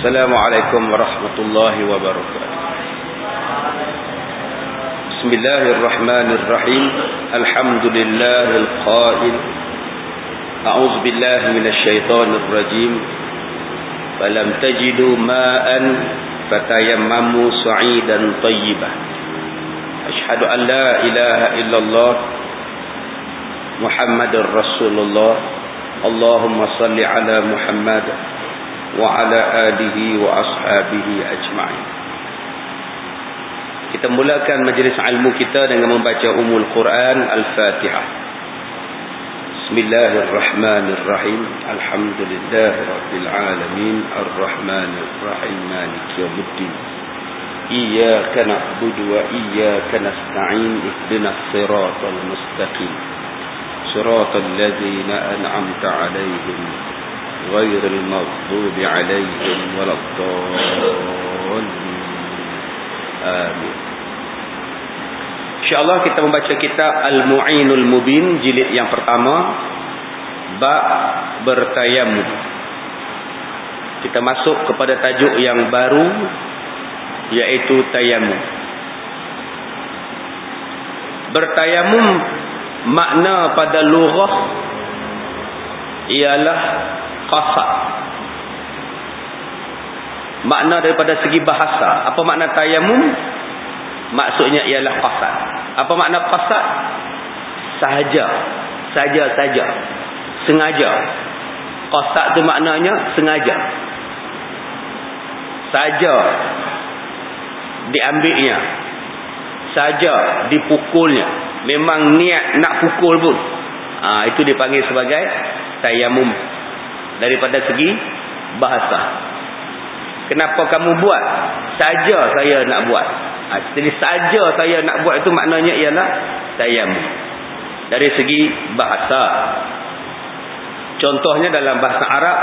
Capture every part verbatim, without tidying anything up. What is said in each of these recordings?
Assalamualaikum warahmatullahi wabarakatuh. Bismillahirrahmanirrahim. Alhamdulillahil qail. A'udzu billahi minasy syaithanir rajim. Falam tajidu ma'an fatayammamu sa'idan thayyiban. Asyhadu an la ilaha illallah Muhammadur Rasulullah. Allahumma salli ala Muhammad wa ala alihi wa ashabihi ajma'in. Kita mulakan majlis ilmu kita dengan membaca Ummul Quran Al-Fatihah. Bismillahirrahmanirrahim. Alhamdulillahi rabbil alamin arrahmanir rahim maliki yaumiddin. Iyyaka na'budu wa iyyaka nasta'in ihdinas siratal mustaqim. Siratal ladzina an'amta 'alaihim ghairil maghdubi 'alaihim waladdallin. Amin. InsyaAllah kita membaca kitab Al-Mu'inul Mubin jilid yang pertama, bab bertayamum. Kita masuk kepada tajuk yang baru, iaitu tayamum. Bertayamum makna pada lughah ialah qasad. Makna daripada segi bahasa, apa makna tayamum? Maksudnya ialah qasad. Apa makna qasad? Sahaja, saja-saja, sengaja. Qasad tu maknanya sengaja, saja diambilnya, saja dipukulnya, memang niat nak pukul pun. Ha, itu dipanggil sebagai tayamum daripada segi bahasa. Kenapa kamu buat? Saja saya nak buat. Ha, jadi saja saya nak buat itu maknanya ialah tayamum dari segi bahasa. Contohnya dalam bahasa Arab,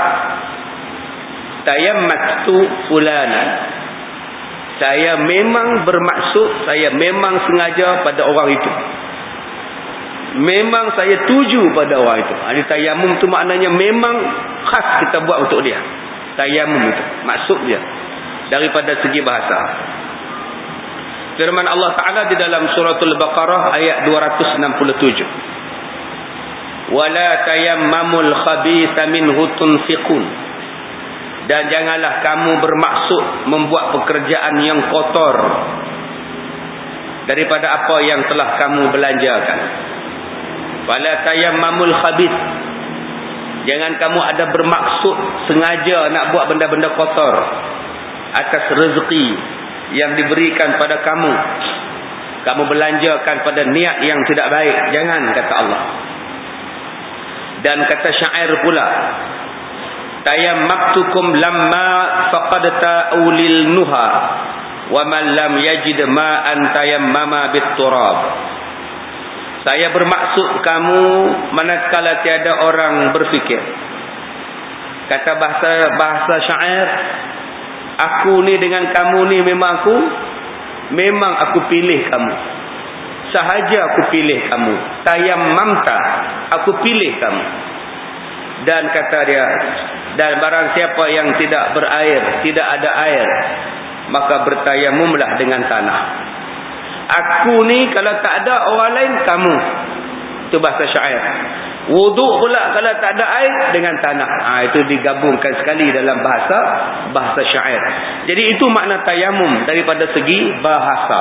tayammatu fulana. Saya memang bermaksud, saya memang sengaja pada orang itu. Memang saya tuju pada orang itu. Ini tayamum tu maknanya memang khas kita buat untuk dia. Tayamum itu maksud dia daripada segi bahasa. Firman Allah Ta'ala di dalam suratul Baqarah ayat dua ratus enam puluh tujuh. Wala tayammamul khabitha minhu tunfiqun. Dan janganlah kamu bermaksud membuat pekerjaan yang kotor daripada apa yang telah kamu belanjakan. Wala tayammamul khabith. Jangan kamu ada bermaksud sengaja nak buat benda-benda kotor atas rezeki yang diberikan pada kamu. Kamu belanjakan pada niat yang tidak baik. Jangan, kata Allah. Dan kata syair pula, tayammatukum lamma faqadta ulil nuha wa man lam yajid ma'an tayammama bit-turab. Saya bermaksud kamu manakala tiada orang berfikir. Kata bahasa bahasa syair, aku ni dengan kamu ni memang aku memang aku pilih kamu. Sahaja aku pilih kamu. Tayammamta, aku pilih kamu. Dan kata dia, dan barang siapa yang tidak berair, tidak ada air, maka bertayamumlah dengan tanah. Aku ni kalau tak ada orang lain, kamu. Itu bahasa syair. Wuduk pula kalau tak ada air, dengan tanah. Ha, itu digabungkan sekali dalam bahasa bahasa syair. Jadi itu makna tayamum daripada segi bahasa.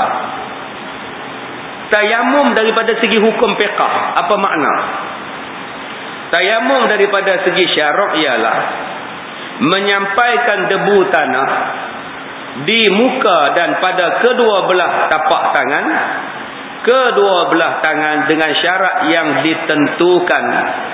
Tayamum daripada segi hukum fiqh, apa makna? Tayamum daripada segi syarak ialah menyampaikan debu tanah di muka dan pada kedua belah tapak tangan, kedua belah tangan dengan syarat yang ditentukan.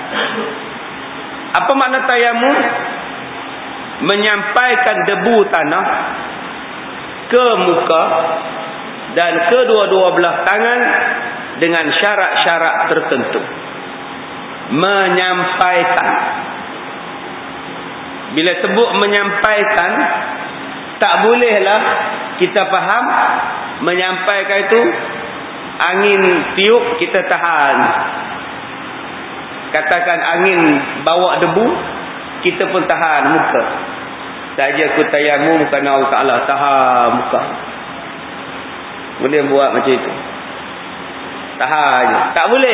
Apa makna tayamum? Menyampaikan debu tanah ke muka dan kedua-dua belah tangan dengan syarat-syarat tertentu. Menyampaikan. Bila sebut menyampaikan, tak bolehlah kita faham menyampaikan itu angin tiup kita tahan. Katakan angin bawa debu, kita pun tahan muka. saja aku tayamum kerana Allah Ta'ala tahan muka. Boleh buat macam itu. Tahan je. Tak boleh.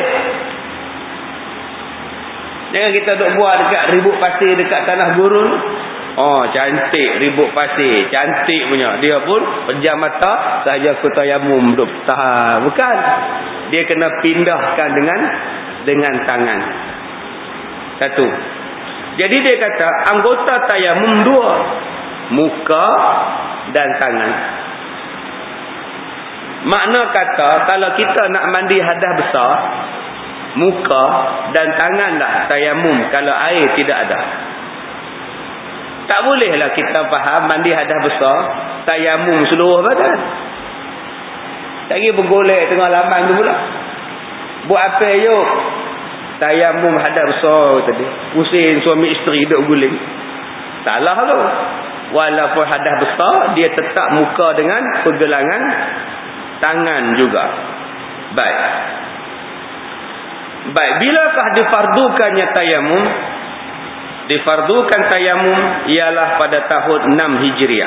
Jangan kita duk buat dekat ribut pasir dekat tanah gurun. Oh, cantik ribut pasir. Cantik punya. Dia pun pejam mata. Sahaja aku tayamum duk tahan. Bukan. Dia kena pindahkan dengan dengan tangan. Satu. Jadi dia kata anggota tayamum dua. Muka dan tangan. Makna kata kalau kita nak mandi hadas besar, muka dan tanganlah tayamum kalau air tidak ada. Tak bolehlah kita faham mandi hadas besar tayamum seluruh badan. Lagi bergolek tengah laman tu pula. Buat apa yuk? Tayamum hadas besar tadi. Pusing suami isteri duk guling. Salah tu. Walaupun hadas besar, dia tetap muka dengan pergelangan tangan juga. Baik. Baik, bilakah difardukannya tayamum? Difardukan tayamum ialah pada tahun enam Hijriah.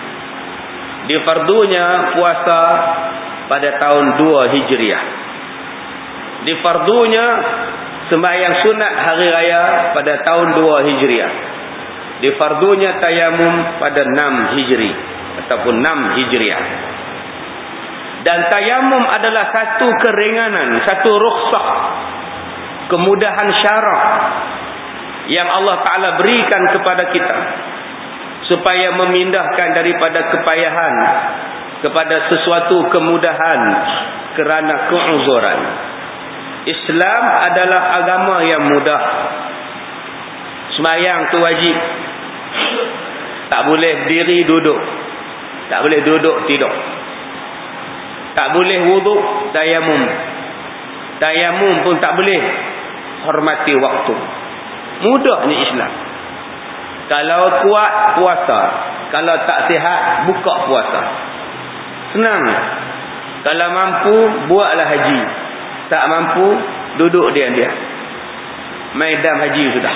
Difardunya puasa pada tahun dua Hijriah. Difardunya sembahyang sunat hari raya pada tahun dua Hijriah. Difardunya tayamum pada enam Hijri ataupun enam Hijriah. Dan tayamum adalah satu keringanan, satu rukhsah, kemudahan syarak yang Allah Ta'ala berikan kepada kita supaya memindahkan daripada kepayahan kepada sesuatu kemudahan kerana keuzuran. Islam adalah agama yang mudah. Sembahyang tu wajib. Tak boleh berdiri duduk. Tak boleh duduk tidur. Tak boleh wuduk, tayamum. Tayamum pun tak boleh. Hormati waktu. Mudahnya Islam. Kalau kuat, puasa. Kalau tak sihat, buka puasa. Senang. Kalau mampu, buatlah haji. Tak mampu, duduk diam-diam. Maidam haji sudah.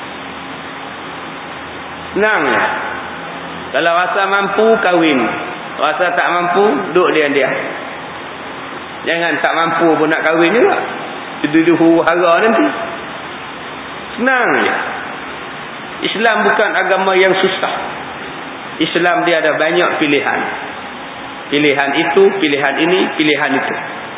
Senang. Kalau rasa mampu, kahwin. Rasa tak mampu, duduk diam-diam. Jangan tak mampu pun nak kahwin juga. Duduk huru-hara nanti. Senang je. Islam bukan agama yang susah. Islam dia ada banyak pilihan. Pilihan itu, pilihan ini, pilihan itu.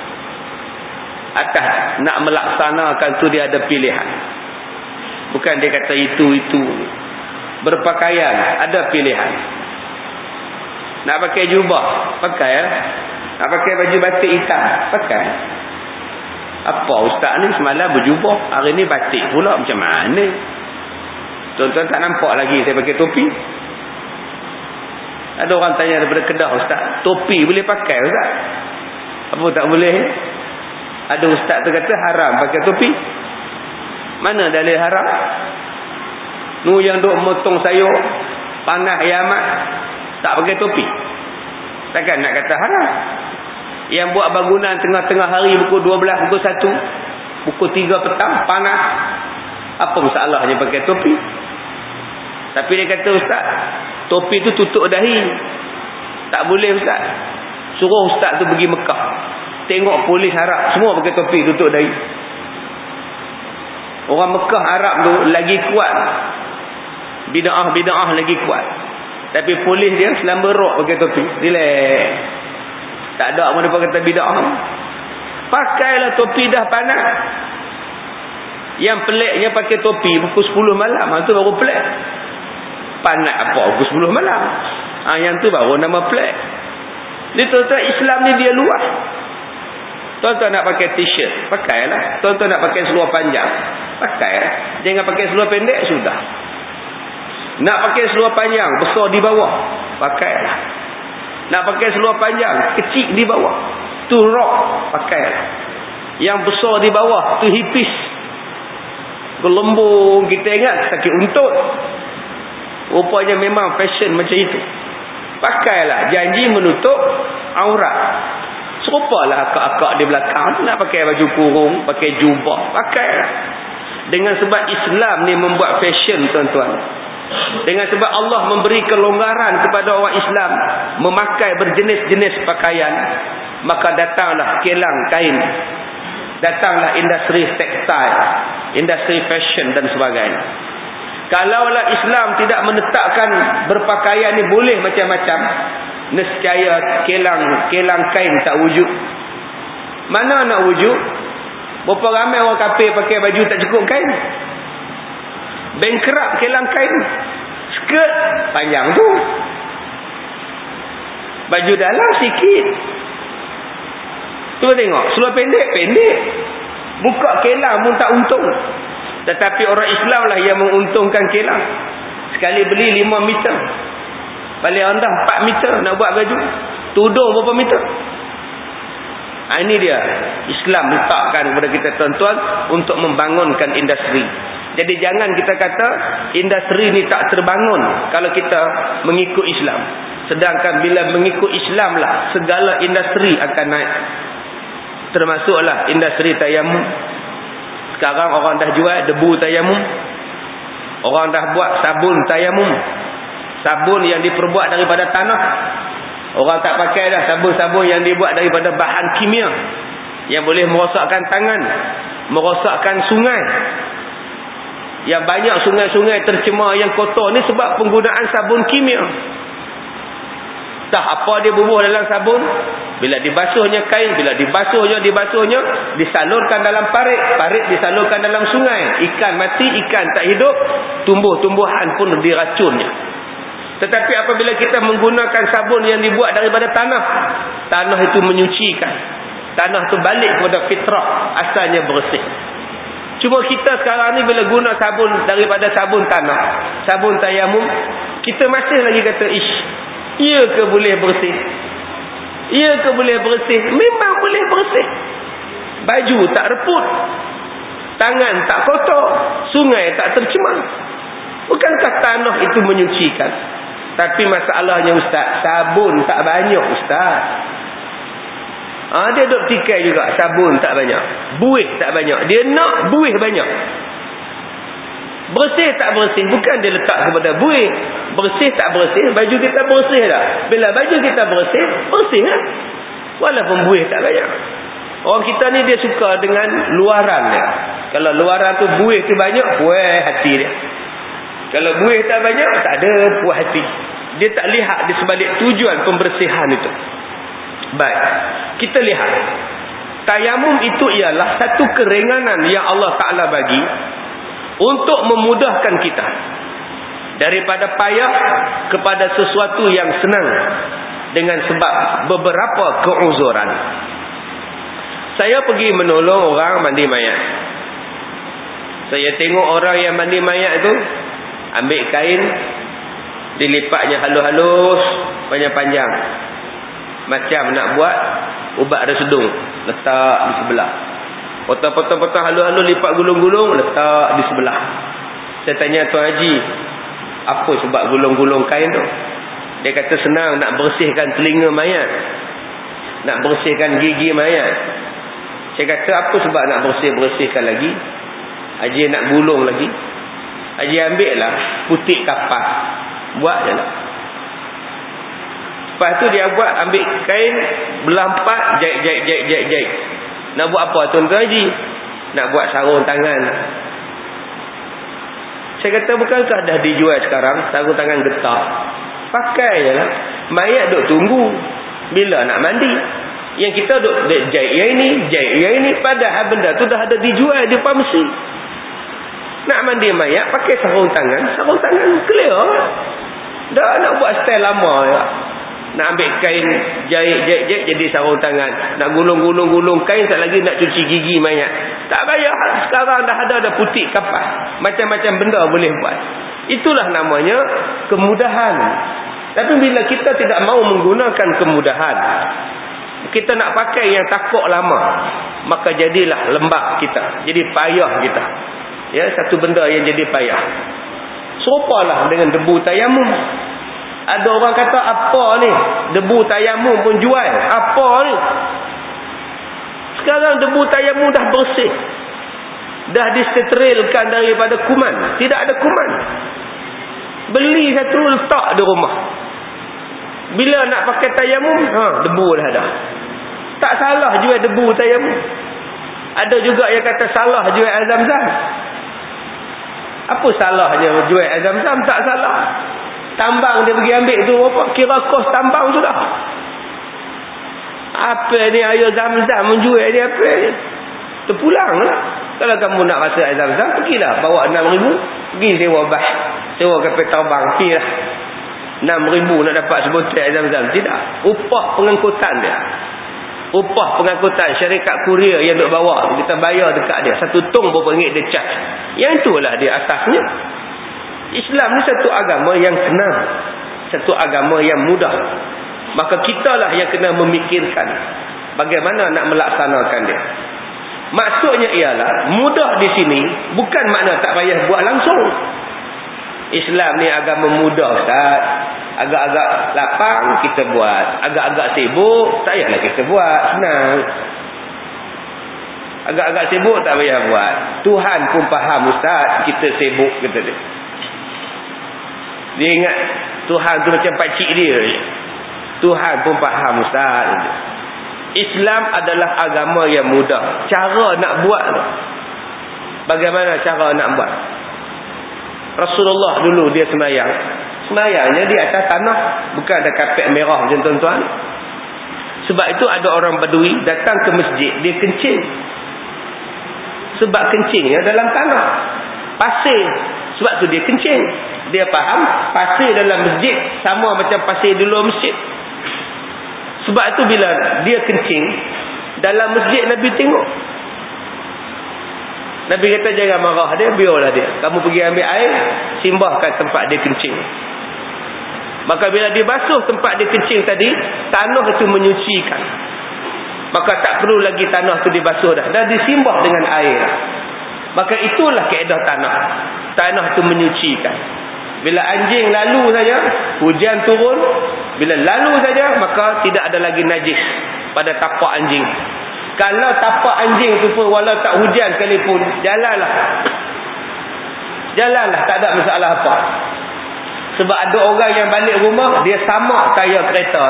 Atas nak melaksanakan tu dia ada pilihan. Bukan dia kata itu-itu. Berpakaian, ada pilihan. Nak pakai jubah, pakai. Nak pakai baju batik hitam, pakai. Apa ustaz ni semalam berjubah, hari ni batik pula, macam mana? Tuan-tuan tak nampak lagi saya pakai topi? Ada orang tanya daripada Kedah, ustaz, topi boleh pakai ustaz? Apa tak boleh? Ada ustaz tu kata haram pakai topi. Mana dalil haram? Nu yang duk motong sayur panas kiamat tak pakai topi. Takkan nak kata haram? Yang buat bangunan tengah-tengah hari pukul dua belas, pukul satu, pukul tiga petang panas. Apa masalahnya pakai topi? Tapi dia kata ustaz, topi tu tutup dahi. Tak boleh ustaz. Suruh ustaz tu pergi Mekah. Tengok polis Arab semua pakai topi tutup dahi. Orang Mekah Arab tu lagi kuat. Bid'ah-bid'ah lagi kuat. Tapi polis dia selamba rok pakai topi. Relax. Tak ada mana kata bid'ah. Pakailah topi dah panas. Yang peliknya pakai topi pukul sepuluh malam. Itu baru pelik. Panas apa pukul sepuluh malam. Ha, yang tu baru nama pelik. Ni tuan-tuan, Islam ni dia luas. Tuan-tuan nak pakai t-shirt, pakailah. Tuan-tuan nak pakai seluar panjang, pakailah. Jangan pakai seluar pendek, sudah. Nak pakai seluar panjang, besar di bawah, pakailah. Nak pakai seluar panjang, kecil di bawah, tu rok, pakailah. Yang besar di bawah, tu hipis. Gelembung, kita ingat sakit untut. Rupanya memang fashion macam itu. Pakailah, janji menutup aurat. Serupalah akak-akak di belakang nak pakai baju kurung, pakai jubah, pakailah. Dengan sebab Islam ni membuat fashion tuan-tuan. Dengan sebab Allah memberi kelonggaran kepada orang Islam memakai berjenis-jenis pakaian, maka datanglah kilang kain, datanglah industri tekstil, industri fashion dan sebagainya. Kalaulah Islam tidak menetapkan berpakaian ni boleh macam-macam, nescaya kilang kilang kain tak wujud. Mana nak wujud? Berapa ramai orang kafir pakai baju tak cukup kain? Bankrupt kilang kain. Skirt panjang tu, baju dalam sikit. Tu tengok, seluar pendek pendek. Buka kilang pun tak untung. Tetapi orang Islam lah yang menguntungkan kilang. Sekali beli lima meter, paling rendah empat meter nak buat baju. Tudung berapa meter? Ha, ini dia Islam letakkan kepada kita tuan-tuan untuk membangunkan industri. Jadi jangan kita kata industri ni tak terbangun kalau kita mengikut Islam. Sedangkan bila mengikut Islam lah segala industri akan naik. Termasuklah industri tayamum. Sekarang orang dah jual debu tayamum. Orang dah buat sabun tayamum. Sabun yang diperbuat daripada tanah. Orang tak pakai dah sabun-sabun yang dibuat daripada bahan kimia yang boleh merosakkan tangan, merosakkan sungai. Yang banyak sungai-sungai tercemar yang kotor ni sebab penggunaan sabun kimia. Tak apa dia bubuh dalam sabun, bila dibasuhnya kain, bila dibasuhnya dibasuhnya disalurkan dalam parit, parit disalurkan dalam sungai. Ikan mati, ikan tak hidup, tumbuh-tumbuhan pun diracunnya. Tetapi apabila kita menggunakan sabun yang dibuat daripada tanah, tanah itu menyucikan. Tanah itu balik kepada fitrah, asalnya bersih. Cuma kita sekarang ni bila guna sabun daripada sabun tanah, sabun tayamum, kita masih lagi kata, ish, iya ke boleh bersih? Iya ke boleh bersih? Memang boleh bersih. Baju tak reput, tangan tak kotor, sungai tak tercemar. Bukankah tanah itu menyucikan? Tapi masalahnya ustaz, sabun tak banyak ustaz. Ah, dia duk tikai juga, sabun tak banyak, buih tak banyak. Dia nak buih banyak. Bersih tak bersih, bukan dia letak kepada buih. Bersih tak bersih, baju kita bersih dah. Bila baju kita bersih, bersih lah. Walaupun buih tak banyak. Orang kita ni dia suka dengan luaran dia. Kalau luaran tu buih tu banyak, puas hati dia. Kalau buih tak banyak, tak ada puas hati. Dia tak lihat di sebalik tujuan pembersihan itu. Baik, kita lihat. Tayamum itu ialah satu keringanan yang Allah Ta'ala bagi untuk memudahkan kita daripada payah kepada sesuatu yang senang dengan sebab beberapa keuzuran. Saya pergi menolong orang mandi mayat. Saya tengok orang yang mandi mayat tu ambil kain, dilipatnya halus-halus, panjang-panjang, macam nak buat ubat resedung, letak di sebelah. Potong-potong-potong halus-halus, lipat gulung-gulung, letak di sebelah. Saya tanya Tuan Haji, apa sebab gulung-gulung kain tu? Dia kata senang nak bersihkan telinga mayat, nak bersihkan gigi mayat. Saya kata apa sebab nak bersih-bersihkan lagi? Haji nak gulung lagi. Haji ambil lah putik kapas, buat je lah. Lepas tu dia buat, ambil kain, belah empat, jahit, jahit, jahit, jahit, jahit. Nak buat apa tuan-tuan Haji? Nak buat sarung tangan. Saya kata bukankah dah dijual sekarang sarung tangan getah? Pakai je lah. Mayat duk tunggu bila nak mandi. Yang kita duk jahit yang ini, jahit yang ini, padahal benda tu dah ada dijual di farmasi. Nak mandi mayat pakai sarung tangan, sarung tangan clear. Dah nak buat style lama ya. Nak ambil kain, jahit, jahit, jahit jadi sarung tangan. Nak gulung-gulung-gulung kain, tak lagi nak cuci gigi mayat. Tak payah, sekarang dah ada ada putik kapas. Macam-macam benda boleh buat. Itulah namanya kemudahan. Tapi bila kita tidak mau menggunakan kemudahan, kita nak pakai yang takut lama, maka jadilah lembab kita, jadi payah kita. Ya, satu benda yang jadi payah. Serupalah dengan debu tayamum. Ada orang kata apa ni? Debu tayamum pun jual. Apa ni? Sekarang debu tayamum dah bersih. Dah disterilkan daripada kuman. Tidak ada kuman. Beli satu letak di rumah. Bila nak pakai tayamum, ha, debu dah ada. Tak salah jual debu tayamum. Ada juga yang kata salah jual air Zam-Zam. Apa salahnya jual air Zam-Zam? Tak salah. Tambang dia pergi ambil tu apa? Kira kos tambang sudah. Apa ni air Zam-Zam menjual ni apa ni? Terpulang lah. Kalau kamu nak rasa air Zam-Zam, pergilah bawa enam ribu, pergi sewa bah, sewa kapal terbang, pergilah enam ribu nak dapat sebotol air Zam-Zam. Tidak. Upah pengangkutan dia, upah pengangkutan syarikat kurier yang duk bawa, kita bayar dekat dia satu tong berapa ringgit dia charge. Yang itulah dia asasnya. Islam ni satu agama yang tenang, satu agama yang mudah. Maka kitalah yang kena memikirkan bagaimana nak melaksanakan dia. Maksudnya ialah mudah di sini bukan makna tak payah buat langsung. Islam ni agama mudah, Ustaz. Agak-agak lapang kita buat, agak-agak sibuk tak payahlah kita buat, senang. Agak-agak sibuk tak payah buat. Tuhan pun faham, Ustaz, kita sibuk, kata dia. Dia ingat Tuhan tu macam pakcik dia. Tuhan pun faham, Ustaz. Islam adalah agama yang mudah. Cara nak buat, bagaimana cara nak buat? Rasulullah dulu dia sembahyang, sembahyangnya di atas tanah, bukan ada kapet merah macam tuan-tuan. Sebab itu ada orang Badui datang ke masjid, dia kencing. Sebab kencingnya dalam tanah, pasir. Sebab tu dia kencing. Dia faham pasir dalam masjid sama macam pasir di luar masjid. Sebab itu bila dia kencing dalam masjid, Nabi tengok. Nabi kata jangan marah dia, biarlah dia. Kamu pergi ambil air, simbahkan tempat dia kencing. Maka bila dia basuh tempat dia kencing tadi, tanah itu menyucikan. Maka tak perlu lagi tanah itu dibasuh dah. Dah disimbah dengan air. Maka itulah kaedah tanah. Tanah itu menyucikan. Bila anjing lalu saja, hujan turun, bila lalu saja, maka tidak ada lagi najis pada tapak anjing. Kalau tapak anjing tu pun walau tak hujan sekalipun, jalanlah. Jalanlah, tak ada masalah apa. Sebab ada orang yang balik rumah, dia samak tayar kereta.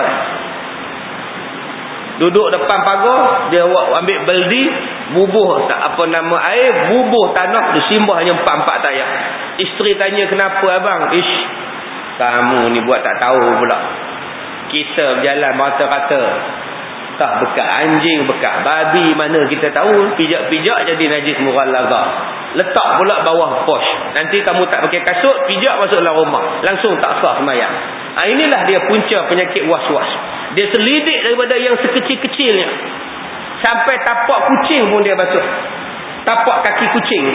Duduk depan pagar, dia ambil beldi, bubuh tak apa nama air, bubuh tanah, disimbahnya empat-empat tayar. Isteri tanya, kenapa abang? Ish, kamu ni buat tak tahu pula. Kita berjalan rata-rata, tak bekat anjing, bekat babi, mana kita tahu, pijak-pijak jadi najis mughallaza. Letak pula bawah pos. Nanti kamu tak pakai kasut, pijak masuk dalam rumah, langsung tak sah sembahyang. Ha, inilah dia punca penyakit was-was. Dia selidik daripada yang sekecil-kecilnya sampai tapak kucing pun dia basuh. Tapak kaki kucing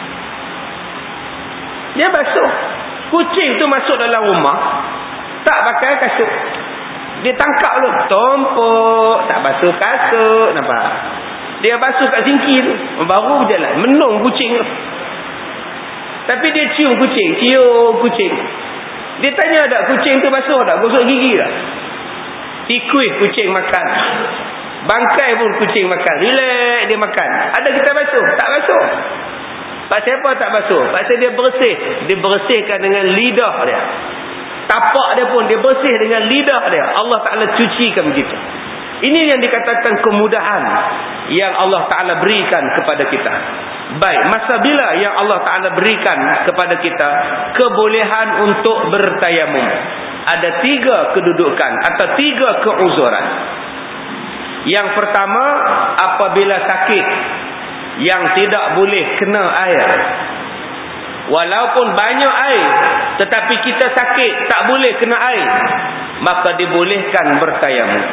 dia basuh. Kucing tu masuk dalam rumah tak pakai kasut, dia tangkap lu, tompok, tak basuh kasut, nampak? Dia basuh kat singki tu, baru berjalan, menung kucing tu. Tapi dia cium kucing, cium kucing. Dia tanya tak kucing tu basuh tak, gosok gigi tak? Tikus kucing makan, bangkai pun kucing makan, relax dia makan. Ada kita basuh? Tak basuh. Pasal apa tak basuh? Pasal dia bersih. Dia bersihkan dengan lidah dia. Tapak dia pun dia bersih dengan lidah dia. Allah Ta'ala cucikan begitu. Ini yang dikatakan kemudahan yang Allah Ta'ala berikan kepada kita. Baik, masa bila yang Allah Ta'ala berikan kepada kita kebolehan untuk bertayamum? Ada tiga kedudukan atau tiga keuzuran. Yang pertama, apabila sakit yang tidak boleh kena air. Walaupun banyak air, tetapi kita sakit tak boleh kena air, maka dibolehkan bertayamum.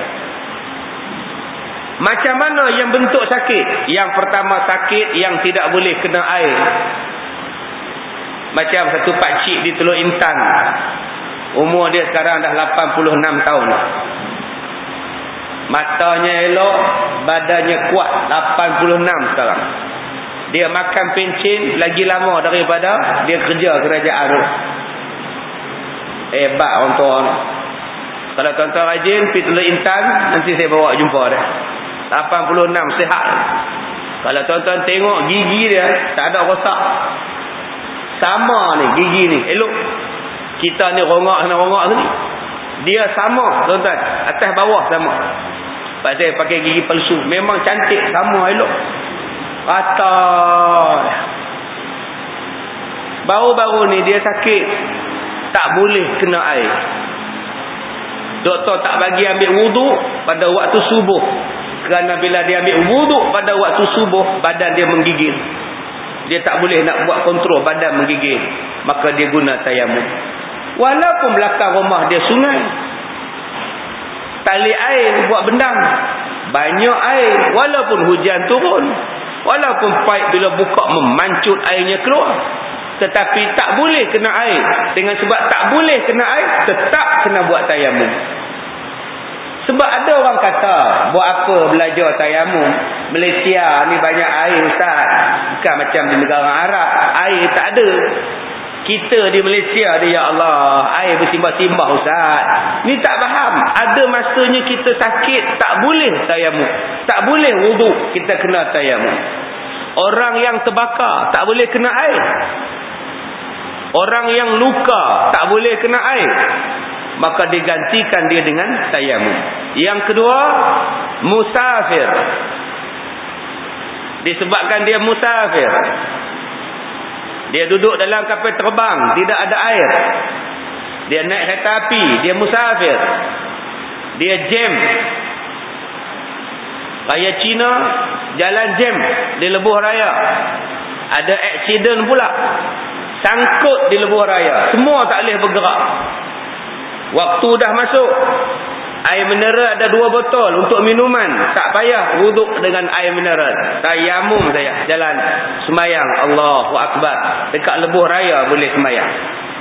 Macam mana yang bentuk sakit? Yang pertama, sakit yang tidak boleh kena air. Macam satu pakcik di Teluk Intan, umur dia sekarang dah lapan puluh enam tahun. Matanya elok, badannya kuat, lapan puluh enam sekarang. Dia makan pencin lagi lama daripada dia kerja kerajaan tu. Hebat orang tuan. Kalau tuan-tuan rajin pergi Teluk Intan, nanti saya bawa jumpa dia. lapan puluh enam sihat. Kalau tuan-tuan tengok gigi dia tak ada rosak. Sama ni gigi ni, elok. Kita ni rongak sana rongak sini. Dia sama, tuan-tuan. Atas bawah sama. Pasal pakai gigi palsu. Memang cantik, sama elok. Rata. Baru-baru ni dia sakit. Tak boleh kena air. Doktor tak bagi ambil wuduk pada waktu subuh. Kerana bila dia ambil wuduk pada waktu subuh, badan dia menggigil. Dia tak boleh nak buat kontrol badan menggigil. Maka dia guna tayamum. Walaupun belakang rumah dia sungai, tali air buat bendang, banyak air, walaupun hujan turun, walaupun paip bila buka memancut airnya keluar, tetapi tak boleh kena air. Dengan sebab tak boleh kena air, tetap kena buat tayamum. Sebab ada orang kata, buat apa belajar tayamum? Malaysia ni banyak air ustaz. Bukan macam di negara Arab, air tak ada. Kita di Malaysia dia, ya Allah, air bersimbah-simbah ustaz. Ni tak faham. Ada masanya kita sakit, tak boleh tayamum. Tak boleh wuduk, kita kena tayamum. Orang yang terbakar tak boleh kena air. Orang yang luka tak boleh kena air. Maka digantikan dia dengan tayamum. Yang kedua, musafir. Disebabkan dia musafir, dia duduk dalam kapal terbang, tidak ada air. Dia naik kereta api, dia musafir. Dia jam. Raya Cina, jalan jam di lebuh raya. Ada aksiden pula. Sangkut di lebuh raya. Semua tak boleh bergerak. Waktu dah masuk. Air mineral ada dua botol untuk minuman. Tak payah wuduk dengan air mineral. Tayamum saya. Jalan semayang. Allahu Akbar. Dekat lebuh raya boleh semayang.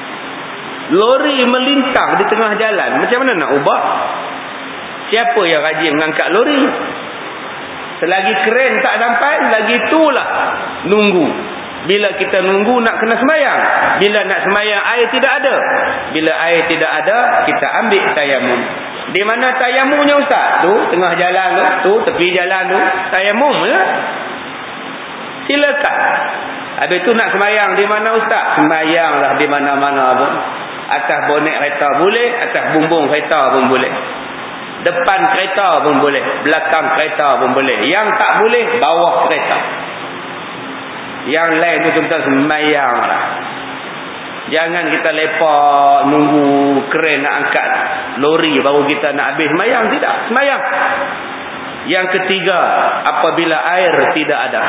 Lori melintang di tengah jalan. Macam mana nak ubah? Siapa yang rajin mengangkat lori? Selagi keren tak sampai, lagi itulah nunggu. Bila kita nunggu nak kena semayang. Bila nak semayang air tidak ada. Bila air tidak ada, kita ambil tayamum. Di mana tayamumnya ustaz? Tu tengah jalan tu, tu tepi jalan tu, tayamum ya. Silakan. Habis tu nak semayang di mana ustaz? Semayanglah di mana-mana pun. Atas bonet kereta boleh, atas bumbung kereta pun boleh. Depan kereta pun boleh, belakang kereta pun boleh. Yang tak boleh, bawah kereta. Yang lain tu kita semayang lah. Jangan kita lepak nunggu keren nak angkat lori baru kita nak habis semayang. Tidak, semayang. Yang ketiga, apabila air tidak ada.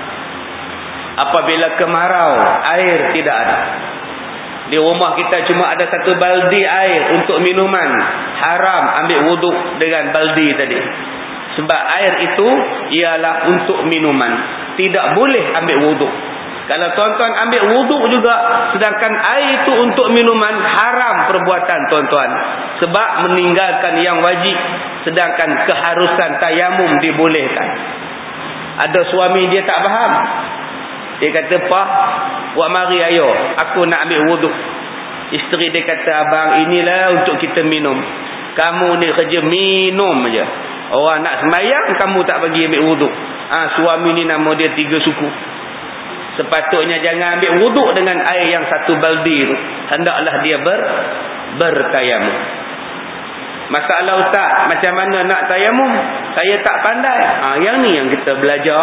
Apabila kemarau, air tidak ada. Di rumah kita cuma ada satu baldi air untuk minuman. Haram ambil wuduk dengan baldi tadi. Sebab air itu ialah untuk minuman. Tidak boleh ambil wuduk. Kalau tuan-tuan ambil wuduk juga, sedangkan air itu untuk minuman, haram perbuatan tuan-tuan. Sebab meninggalkan yang wajib. Sedangkan keharusan tayamum dibolehkan. Ada suami dia tak faham. Dia kata, "Pak, buat mari ayo, aku nak ambil wuduk." Isteri dia kata, "Abang, inilah untuk kita minum. Kamu ni kerja minum aja. Orang nak sembahyang, kamu tak bagi ambil wuduk." Ah, suami ni nama dia tiga suku. Sepatutnya jangan ambil wuduk dengan air yang satu baldi tu. Hendaklah dia ber bertayamum. Masalah ustaz, macam mana nak tayamum? Saya tak pandai. Ah, yang ni yang kita belajar.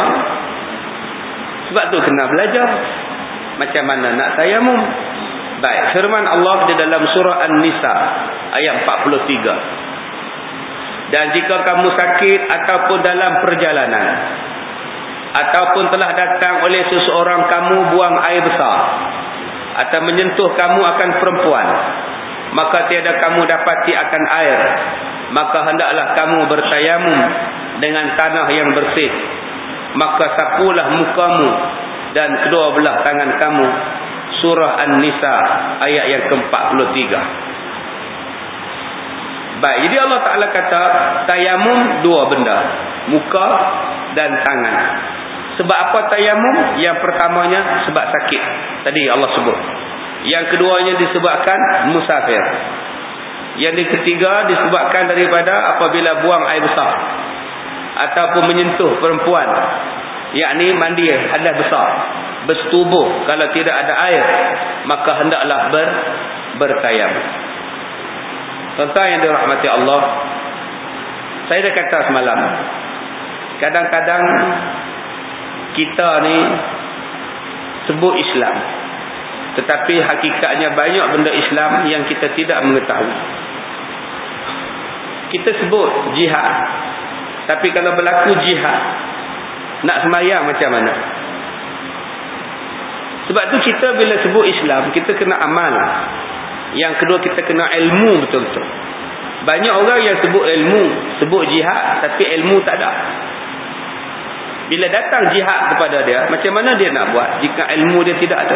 Sebab tu kena belajar macam mana nak tayamum. Baik, firman Allah di dalam surah An-Nisa ayat empat puluh tiga. Dan jika kamu sakit ataupun dalam perjalanan, ataupun telah datang oleh seseorang kamu buang air besar, atau menyentuh kamu akan perempuan, maka tiada kamu dapati akan air, maka hendaklah kamu bertayamum dengan tanah yang bersih. Maka sapulah mukamu dan kedua belah tangan kamu. Surah An-Nisa ayat yang ke empat puluh tiga. Baik, jadi Allah Ta'ala kata tayamum dua benda, muka dan tangan. Sebab apa tayamum? Yang pertamanya sebab sakit, tadi Allah sebut. Yang keduanya disebabkan musafir. Yang ketiga disebabkan daripada apabila buang air besar ataupun menyentuh perempuan, yakni mandi hadas besar, bersetubuh, kalau tidak ada air, maka hendaklah ber bertayamum. Tuan-tuan yang dirahmati Allah, saya dah kata semalam, kadang-kadang kita ni sebut Islam, tetapi hakikatnya banyak benda Islam yang kita tidak mengetahui. Kita sebut jihad, tapi kalau berlaku jihad, nak sembahyang macam mana? Sebab tu kita bila sebut Islam, kita kena amal. Yang kedua, kita kena ilmu betul-betul. Banyak orang yang sebut ilmu, sebut jihad, tapi ilmu tak ada. Bila datang jihad kepada dia, macam mana dia nak buat jika ilmu dia tidak ada?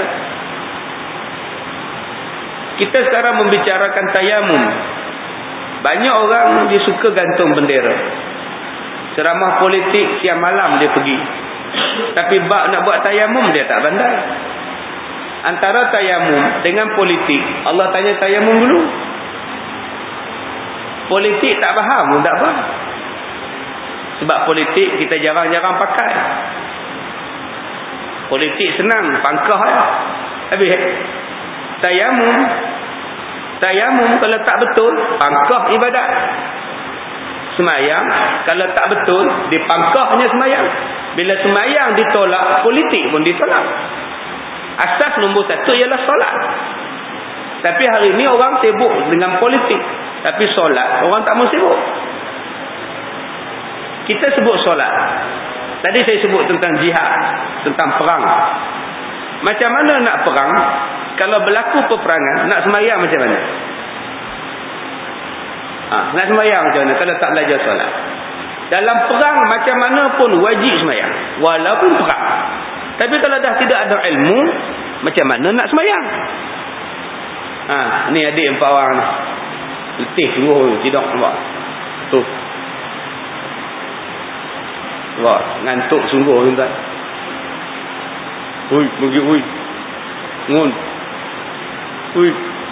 Kita sekarang membicarakan tayamum. Banyak orang dia suka gantung bendera. Ceramah politik siang malam dia pergi. Tapi bab nak buat tayamum dia tak pandai. Antara tayamum dengan politik, Allah tanya tayamum dulu. Politik tak faham, tak apa. Sebab politik kita jarang-jarang pakai. Politik senang, pangkah lah. Habis tayamum, tayamum kalau tak betul, pangkah ibadat. Semayang kalau tak betul, dipangkahnya semayang. Bila semayang ditolak, politik pun ditolak. Asas nombor satu ialah solat. Tapi hari ini orang sibuk dengan politik, tapi solat orang tak mau sibuk. Kita sebut solat. Tadi saya sebut tentang jihad, tentang perang. Macam mana nak perang? Kalau berlaku peperangan, nak sembahyang macam mana? Ha, nak sembahyang macam mana kalau tak belajar solat? Dalam perang macam mana pun wajib sembahyang, walaupun perang. Tapi kalau dah tidak ada ilmu, macam mana nak sembahyang? Ha, ni adik empat orang ni. Letih sungguh tidur nampak. Tu. Wah, ngantuk sungguh tuan. Hui, pergi hui. Ngun. Hui.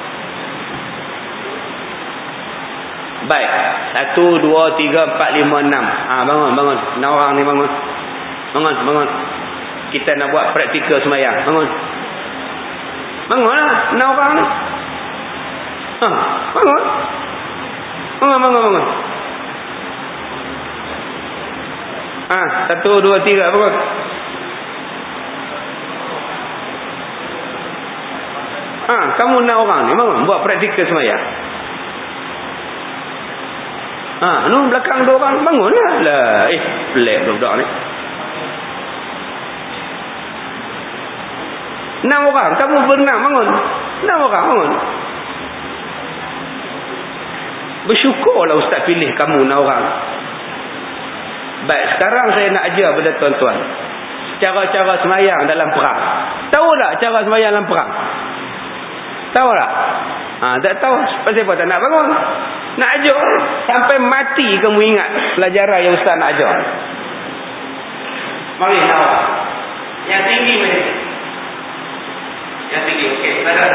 Baik. Satu, dua, tiga, empat, lima, enam. Ha, bangun, bangun. Enam orang ni bangun. Bangun, bangun. Kita nak buat praktikal sembahyang. Bangun. Bangunlah. Enam orang ni. Ha, bangun. Bangun, bangun, bangun. Ha, satu, dua, tiga, bangun. Ha, kamu enam orang ni bangun. Buat praktikal sembahyang. Ha, nu belakang dua orang bangunlah. Lah, eh, pelik budak ni. Enam orang, kamu berenam bangun. Enam orang bangun. Bersyukurlah ustaz pilih kamu enam orang. Baik, sekarang saya nak ajar pada tuan-tuan cara-cara semayang dalam perang. Tahu tak cara semayang dalam perang? Tahu tak? Ha, tak tahu. Pasal apa tak nak bangun? Nak ajar. Sampai mati kamu ingat pelajaran yang ustaz nak ajar. Mari tahu. Yang tinggi mana? Yang tinggi. Okey, saudara.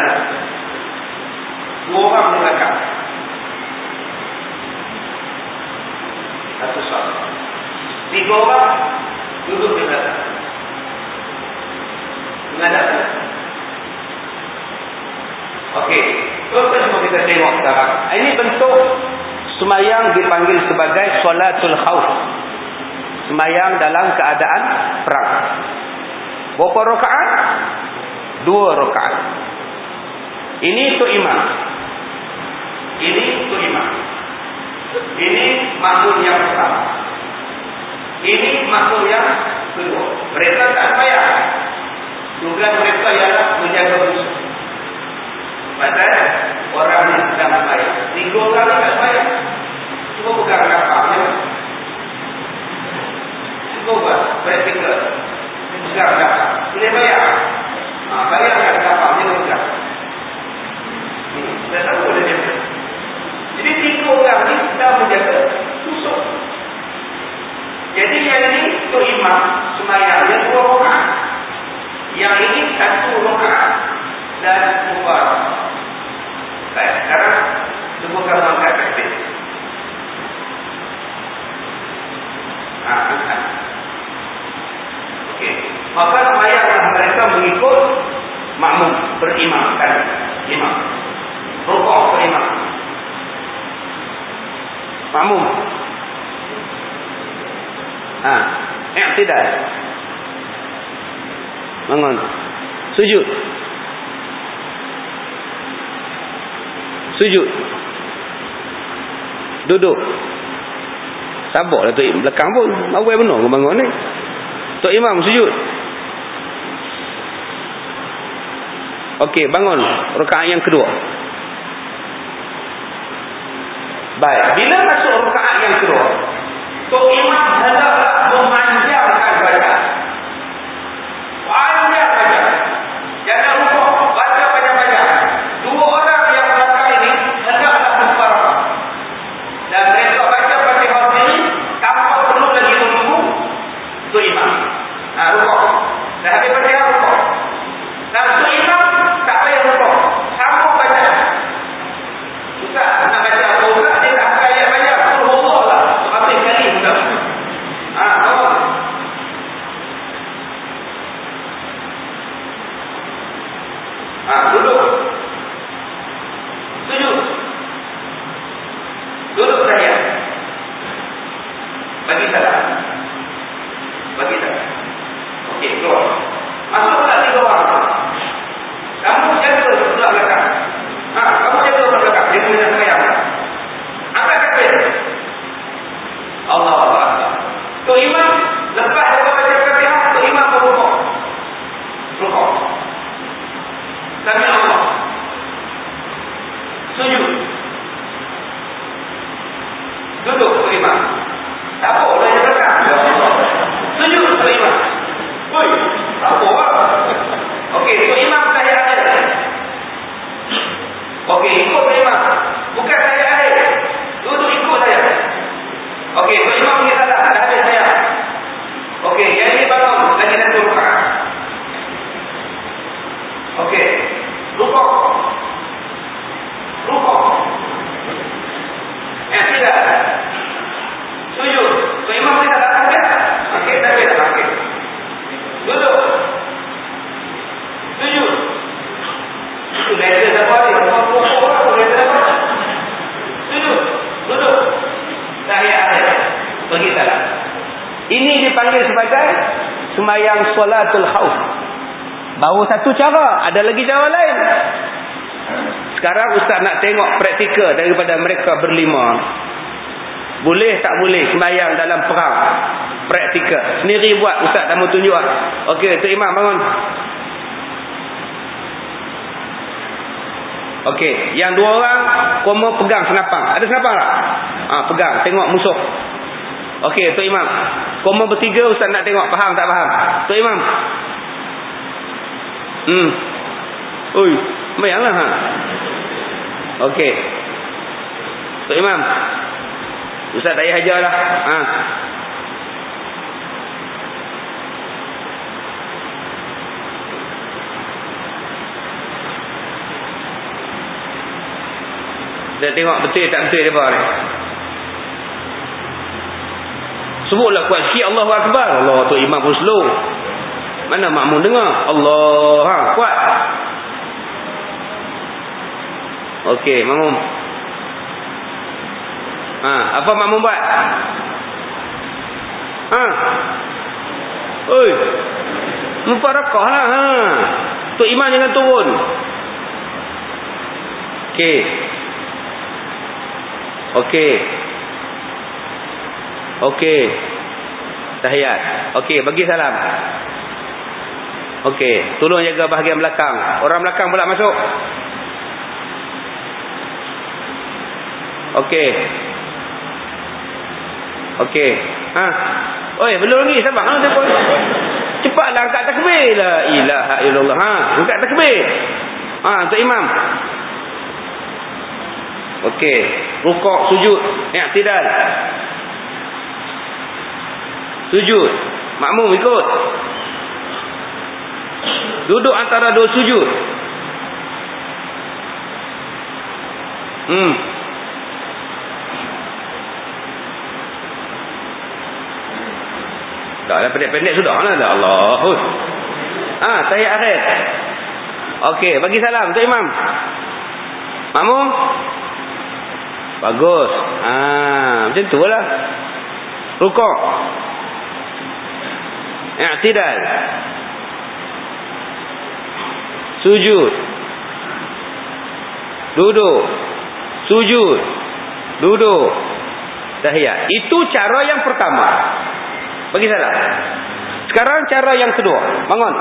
Dua orang di belakang. Satu sah. Tiga orang duduk di belakang. Menghadap. Okey. Terus semua kita tengok sekarang. Ini bentuk semayang dipanggil sebagai solatul khauf. Semayang dalam keadaan perang. Berapa rakaat? Dua rakaat. Ini untuk imam. Ini untuk imam. Ini makmum yang pertama. Ini makmum yang kedua. Mereka tak semayang. Tugas mereka ialah menjaga musuh. Pasal orang yang sedang semayang. Tiga orang tak semayang. Cuma pegang kapalnya. Cuba buat praktikal. Pegang kapal. Boleh bayar. Ha, bayarkan kapalnya pegang. Hmm, dah tahu dah dia. Jadi tiga orang ni sedang menjaga musuh. Jadi yang ini untuk imam semayang dia dua rakaat. Yang ini satu rakaat dan bubar. Baik, sekarang sebutkan mangkat takbir. Ha, angkat. Okey. Maka semayanglah mereka mengikut makmum berimamkan imam. makmum. Ha, i'tidal. Bangun. Sujud. Sujud. Duduk. Sabarlah tu belakang pun. Awal benar ke bangun ni? Tok Imam sujud. Okey, bangun rakaat yang kedua. Baik, bila masuk rakaat yang kedua, Tok Imam hendaklah memanjangkan bacaan. Panjang bacaan. Jangan lupa baca panjang-panjang. Dua orang yang belakang ini hendaklah berparah. Dan mereka baca Fatihah ini tanpa perlu lagi menunggu Tok Imam. Ha, rukuk. Dah habis Fatihah rukuk. Dan Tok Imam tak payah rukuk. Sambung baca. Ustaz nak baca apa Ustaz? Dia tak pakai ayat banyak. Allah lah. Habis kali sudah. Ha, bangun. Ha, duduk. Sujud. Duduk saja. Bagi salam. Bagi salam. Okey, keluar. Masuk pula tiga orang. Kamu jaga sebelah belakang. Ha, kamu jaga sebelah belakang. Dia punya semayang. Angkat takbir. Allah Akbar. Tok Imam lepas dia baca Fatihah, Tok Imam berrukuk. Rukuk. Sami Allah. Sujud. Duduk Tok Imam. Tak apa, dah dia belakang. Sujud Tok Imam. Oi, apa lah. Okey, Tok Imam saya ada. Okey, ikut Tok Imam. Bukan saya ada. Duduk ikut saya. Okey, Tok Imam punya salah. Dah ada saya. Okey, yang ini bangun. Lagi satu rakaat. Okey. Rukuk. Rukuk. Eh, tidak. Sujud. Tok Imam punya salah. Okey, tak boleh. Okey. Duduk. Sujud. Itu leza siapa ni? Semua pokok lah. Leza apa? Sujud. Duduk. Tahiyat akhir. Bagi salam. Ini dipanggil sebagai sembahyang solatul khauf. Baru satu cara. Ada lagi cara lain. Sekarang Ustaz nak tengok praktikal daripada mereka berlima. Boleh tak boleh sembahyang dalam perang? Praktikal. Sendiri buat. Ustaz dah mau tunjuk. Okey, Tok Imam bangun. Okey, yang dua orang koma pegang senapang. Ada senapang tak? Ha, pegang, tengok musuh. Okey, Tok Imam. Koma bertiga Ustaz nak tengok faham tak faham? Tok Imam. Hmm. Oi, mayanglah ha. Okey. Tok Imam. Ustaz tak payah ajarlah. Ha. Dia tengok betul tak betul depa ni. Sebutlah kuat sikit Allahu Akbar. Allah, Tok Imam pun slow. Mana makmum dengar? Allah, ha, kuat. Okey, makmum. Ha, apa makmum buat? Ha. Oi. Mufarakah lah, ha. Tok Imam jangan turun. Okey. Okey. Okey. Tahiyat. Okey, bagi salam. Okey, tolong jaga bahagian belakang. Orang belakang pula masuk. Okey. Okey. Ha. Oi, belum lagi sabar. Ha, depa. Cepatlah angkat takbir. La ilaha illallah. Ha, angkat takbir. Ha, Tok Imam. Okey, rukuk, sujud, i'tidal. Sujud, makmum ikut. Duduk antara dua sujud. Hmm. Tak ada pendek-pendek sudah lah. Allah. Ah, tahiyat akhir. Okey, bagi salam Tok Imam. Makmum. Bagus. Ha, macam tu lah. Rukuk. I'tidal. Sujud. Duduk. Sujud. Duduk. Tahiyat. Itu cara yang pertama. Bagi salam. Sekarang cara yang kedua. Bangun.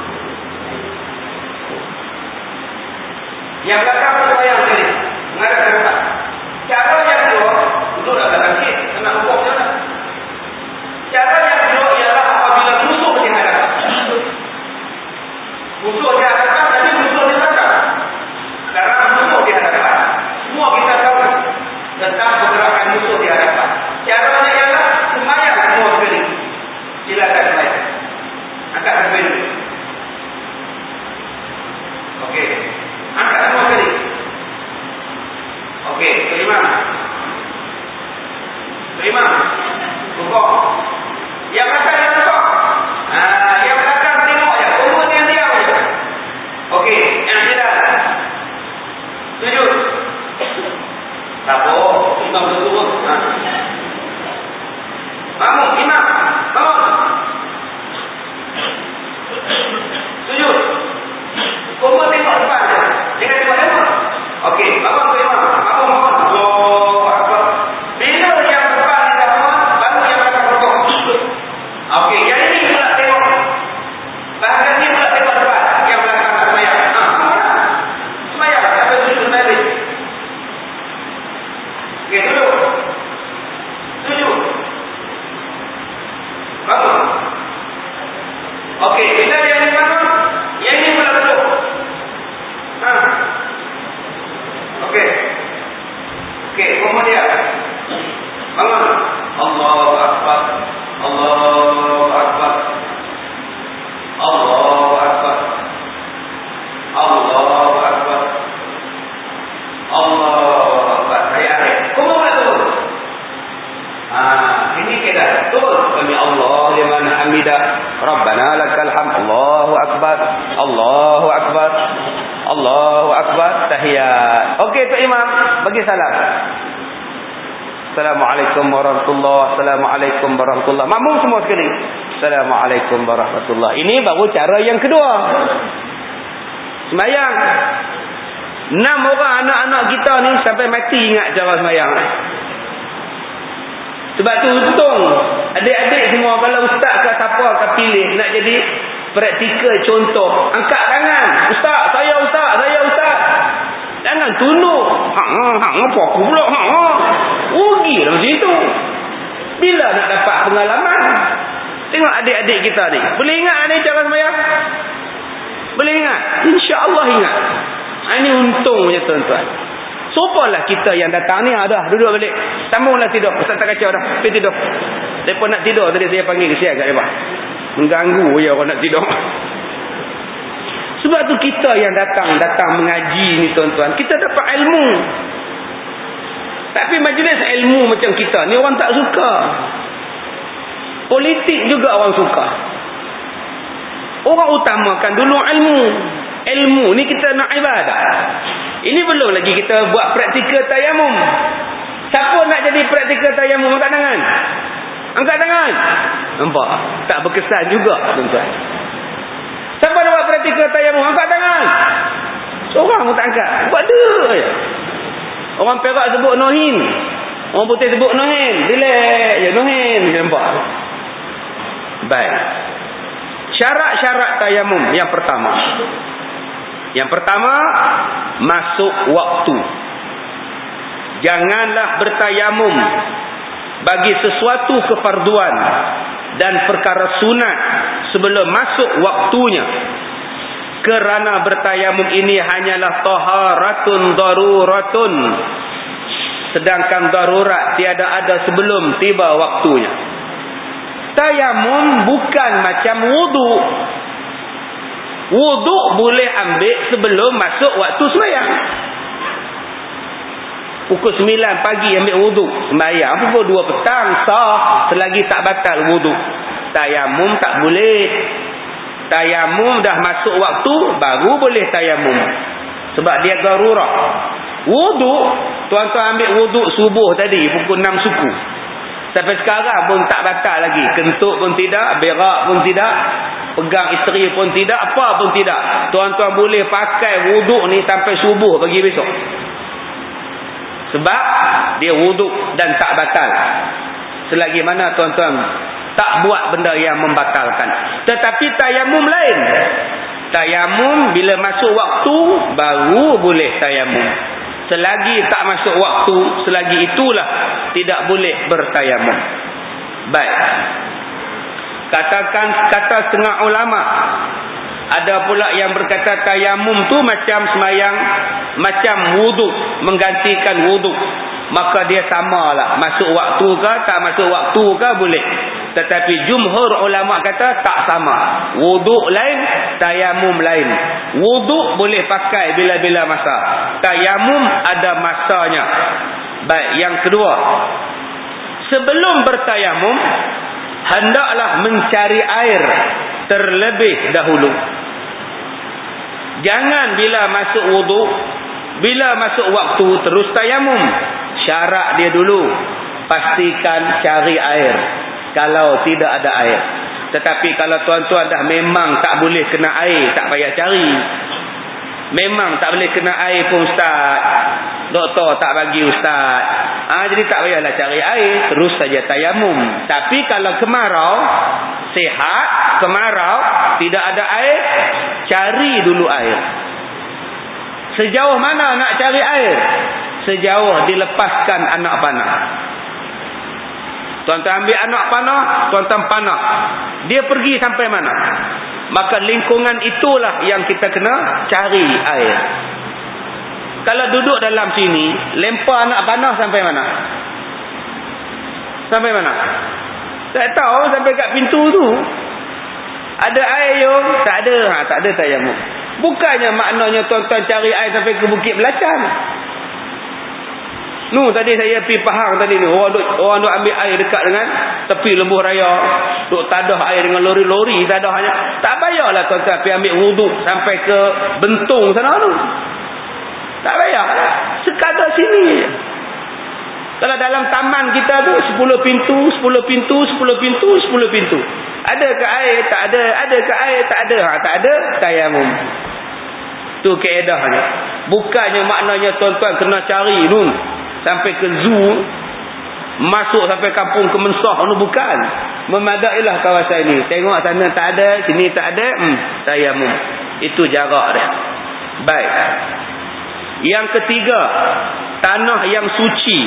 Yang belakang sembahyang sini. Menghadap ke depan. Cara yang kedua. Duduklah tak sakit. Kena rukuk je lah. Cara yang kedua ialah apabila musuh di hadapan. Musuh di hadapan. Jadi musuh di belakang. Sekarang musuh di hadapan. Semua kita tahu tentang pergerakan musuh di hadapan. Caranya ialah sembahyang semua sekali. Silakan sembahyang. Angkat sampai dulu. Okey. Angkat semua sekali. Okey, terima. Terima. Rukuk. Yang belakang yang rukuk. Ah, yang belakang tengok je. Umur yang diam je. Okey, yang tidak. Sujud. Sabar. Imam turun. Ha. Bangun, imam. Bangun. Sujud. Umur tengok depan je. Jangan tengok depan. Okey, bangun tu imam. Bangun, bangun. Allahu Akbar. Bila yang depan ni dah bangun, baru yang belakang rukuk. Okey, yang ini pula tengok. Bahagian ni pula tengok depan. Yang belakang tak sembahyang. Ha, sembahyang. Sampai sujud balik. Okey, duduk. Sujud. Bangun. Okey, bila yang ni bangun, yang ni pula duduk. Ha. Okey. Okey, kemudian bangun. Allahu Akbar. Allahu Akbar. Allahu Akbar. Allahu Akbar. Allahu Akbar. Ayat. Kumpulan tu. Ah, ini kita betul. Kami Allah liman hamidah. Rabbana lakal hamd. Allahu Akbar. Allahu Akbar. Allahu Akbar. Tahiyat. Okey, Tok Imam, bagi salam. Assalamualaikum warahmatullahi. Assalamualaikum warahmatullahi. Makmum semua sekali. Assalamualaikum warahmatullahi. Ini baru cara yang kedua. Sembahyang. Enam orang anak-anak kita ni sampai mati ingat cara sembahyang. Sebab tu untung adik-adik semua, kalau ustaz ke siapa akan pilih nak jadi praktikal contoh, angkat tangan. Ustaz, saya ustaz, saya ustaz. Jangan tunduk. Ha ha apa aku pula? Ha ha. Rugi lah macam itu. Bila nak dapat pengalaman? Tengok adik-adik kita ni. Boleh ingat ni cara sembahyang? Boleh ingat? Insya-Allah ingat. Ini untungnya tuan-tuan. Sopalah kita yang datang ni, dah duduk balik. Sambunglah tidur. Ustaz tak kacau dah. Pergi tidur. Mereka nak tidur tadi saya panggil kesian kat mereka. Mengganggu je orang nak tidur. Sebab tu kita yang datang datang mengaji ni tuan-tuan, kita dapat ilmu. Tapi majlis ilmu macam kita ni orang tak suka. Politik juga orang suka. Orang utamakan dulu ilmu. Ilmu ni kita nak ibadah. Ini belum lagi kita buat praktikal tayamum. Siapa nak jadi praktikal tayamum? Angkat tangan. Angkat tangan. Nampak? Tak berkesan juga tuan-tuan. Siapa nak buat praktikal tayamum? Angkat tangan. Seorang pun tak angkat. Buat dia je. Orang Perak sebut nohin. Orang Putih sebut nohin. Relax je nohin. Nampak? Baik. Syarat-syarat tayamum yang pertama. Yang pertama, masuk waktu. Janganlah bertayamum bagi sesuatu kefarduan dan perkara sunat sebelum masuk waktunya. Kerana bertayamum ini hanyalah taharatun daruratun. Sedangkan darurat tiada ada sebelum tiba waktunya. Tayamum bukan macam wudu. Wudu boleh ambil sebelum masuk waktu sembahyang. Pukul sembilan pagi ambil wudu, sembahyang pukul dua petang sah selagi tak batal wudu. Tayamum tak boleh. Tayamum dah masuk waktu baru boleh tayamum. Sebab dia darurat. Wudu Tuan-tuan ambil wuduk subuh tadi pukul enam suku. Sampai sekarang pun tak batal lagi. Kentut pun tidak, berak pun tidak, pegang isteri pun tidak, apa pun tidak. Tuan-tuan boleh pakai wuduk ni sampai subuh pagi besok. Sebab dia wuduk dan tak batal. Selagi mana tuan-tuan tak buat benda yang membatalkan. Tetapi tayamum lain. Tayamum bila masuk waktu baru boleh tayamum. Selagi tak masuk waktu, selagi itulah tidak boleh bertayamum. Baik. Katakan kata setengah ulama, ada pula yang berkata tayamum tu macam semayang, macam wuduk, menggantikan wuduk. Maka dia samalah, masuk waktu ke tak masuk waktu ke boleh. Tetapi jumhur ulama kata tak sama. Wuduk lain, tayamum lain. Wuduk boleh pakai bila-bila masa. Tayamum ada masanya. Baik, yang kedua, sebelum bertayamum hendaklah mencari air terlebih dahulu. Jangan bila masuk wuduk, bila masuk waktu terus tayamum. Syarat dia dulu, pastikan cari air kalau tidak ada air. Tetapi kalau tuan-tuan dah memang tak boleh kena air, tak payah cari. Memang tak boleh kena air pun ustaz, doktor tak bagi ustaz, ah, jadi tak payahlah cari air, terus saja tayamum. Tapi kalau kemarau, sihat, kemarau, tidak ada air, cari dulu air. Sejauh mana nak cari air? Sejauh dilepaskan anak panah. Tuan-tuan ambil anak panah, tuan-tuan panah. Dia pergi sampai mana? Maka lingkungan itulah yang kita kena cari air. Kalau duduk dalam sini, lempar anak panah sampai mana? Sampai mana? Tak tahu, sampai kat pintu tu. Ada air yung? Tak ada. Ha, tak ada tayamum. Bukannya maknanya tuan-tuan cari air sampai ke Bukit Belacan. Nu tadi saya pergi Pahang tadi ni, orang duk orang duk ambil air dekat dengan tepi lembu raya, duk tadah air dengan lori-lori tadahnya. Tak payahlah tuan-tuan pergi ambil wuduk sampai ke Bentung sana tu. Tak payah. Sekadar sini je. Kalau dalam taman kita tu sepuluh pintu, sepuluh pintu, sepuluh pintu, sepuluh pintu. Ada ke air? Tak ada. Ada ke air? Tak ada. Ha, tak ada, tayamum. Tu kaedahnya. Bukannya maknanya tuan-tuan kena cari nun sampai ke zoo, masuk sampai kampung Kemensah tu, bukan. Memadailah kawasan ini. Tengok sana tak ada, sini tak ada, hmm, tayamum. Itu jarak dia. Baik. Yang ketiga, tanah yang suci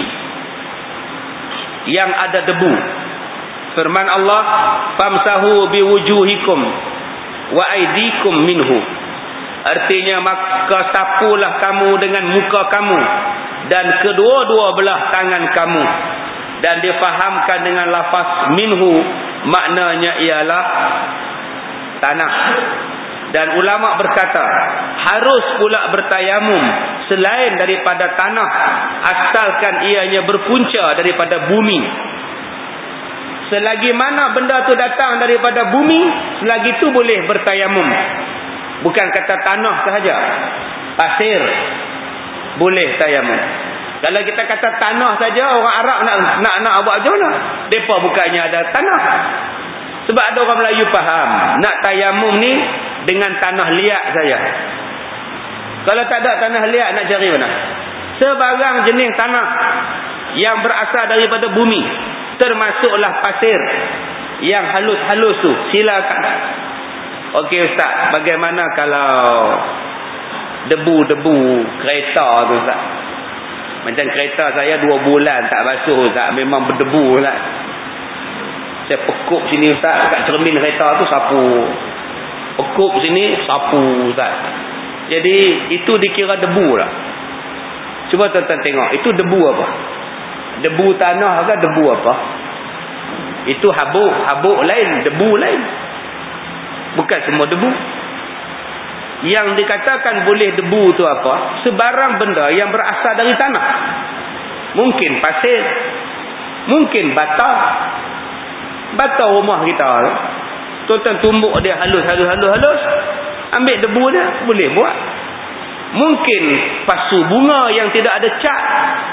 yang ada debu. Firman Allah, famsahu biwujuhikum wa aydikum minhu. Artinya maka sapulah kamu dengan muka kamu dan kedua-dua belah tangan kamu. Dan difahamkan dengan lafaz minhu, maknanya ialah tanah. Dan ulama berkata, harus pula bertayamum selain daripada tanah, asalkan ianya berpunca daripada bumi. Selagi mana benda tu datang daripada bumi, selagi tu boleh bertayamum. Bukan kata tanah sahaja, pasir boleh tayamum. Kalau kita kata tanah saja, orang Arab nak nak nak buat macam mana? Depa bukannya ada tanah. Sebab ada orang Melayu faham, nak tayamum ni dengan tanah liat saja. Kalau tak ada tanah liat, nak cari mana? Sebarang jenis tanah yang berasal daripada bumi, termasuklah pasir yang halus-halus tu, silakan. Okey ustaz, bagaimana kalau debu-debu kereta tu ustaz? Macam kereta saya dua bulan tak basuh ustaz, memang berdebu lah. Saya pekup sini ustaz, kat cermin kereta tu sapu. Pekup sini sapu ustaz. Jadi itu dikira debu lah. Cuba tuan-tuan tengok, itu debu apa? Debu tanah ke debu apa? Itu habuk, habuk lain, debu lain. Bukan semua debu. Yang dikatakan boleh debu tu apa? Sebarang benda yang berasal dari tanah. Mungkin pasir, mungkin bata. Bata rumah kita, tuan-tuan tumbuk dia halus-halus halus halus, ambil debu dia, boleh buat. Mungkin pasu bunga yang tidak ada cat,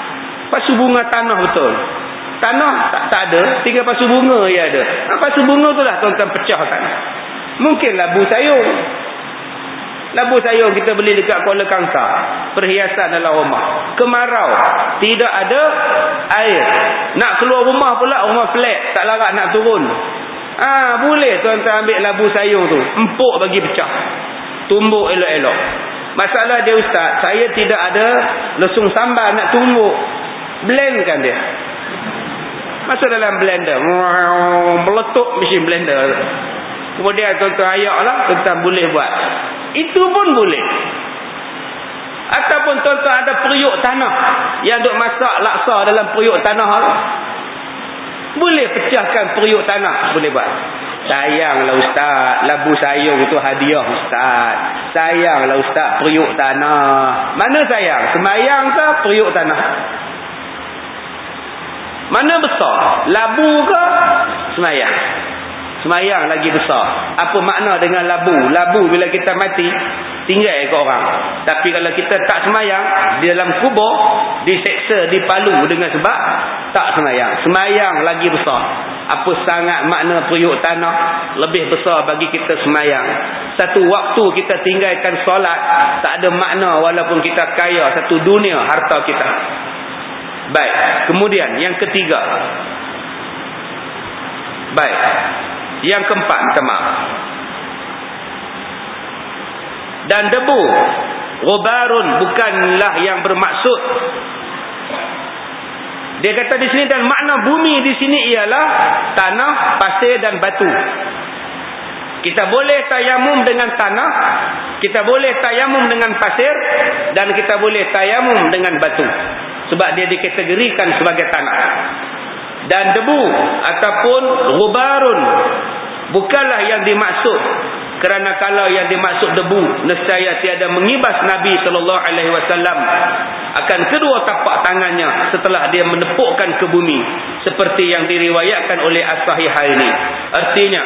Pasu bunga tanah betul. Tanah tak, tak ada, tinggal pasu bunga je ada. Ha, pasu bunga tu lah tuan-tuan pecahkan. Mungkin labu sayur. Labu sayur kita beli dekat Kuala Kangsar, perhiasan dalam rumah. Kemarau, tidak ada air. Nak keluar rumah pula, rumah flat, tak larat nak turun. Ah, boleh tuan-tuan ambil labu sayur tu, empuk bagi pecah. Tumbuk elok-elok. Masalah dia ustaz, saya tidak ada lesung sambal nak tumbuk. Blendkan dia. Masuk dalam blender. Meletup mesin blender. Kemudian tuan-tuan ayak lah, tuan-tuan boleh buat. Itu pun boleh. Ataupun tuan-tuan ada periuk tanah yang duk masak laksa dalam periuk tanah tu, boleh pecahkan periuk tanah, boleh buat. Sayanglah ustaz, labu sayur itu hadiah ustaz. Sayanglah ustaz, periuk tanah. Mana sayang? Semayang ke periuk tanah? Mana besar? Labu ke semayang? Semayang lagi besar. Apa makna dengan labu? Labu bila kita mati, tinggal ke orang. Tapi kalau kita tak semayang, di dalam kubur, diseksa, dipalu dengan sebab tak semayang. Semayang lagi besar. Apa sangat makna periuk tanah, lebih besar bagi kita semayang. Satu waktu kita tinggalkan solat, tak ada makna walaupun kita kaya satu dunia harta kita. Baik. Kemudian yang ketiga. Baik. Yang keempat, minta maaf. Dan debu, ghubarun, bukanlah yang bermaksud. Dia kata di sini, dan makna bumi di sini ialah tanah, pasir dan batu. Kita boleh tayamum dengan tanah, kita boleh tayamum dengan pasir, dan kita boleh tayamum dengan batu. Sebab dia dikategorikan sebagai tanah. Dan debu ataupun ghubarun bukanlah yang dimaksud, kerana kalau yang dimaksud debu, nescaya tiada mengibas Nabi sallallahu alaihi wasallam akan kedua tapak tangannya setelah dia menepukkan ke bumi, seperti yang diriwayatkan oleh as-sahihaini. Artinya,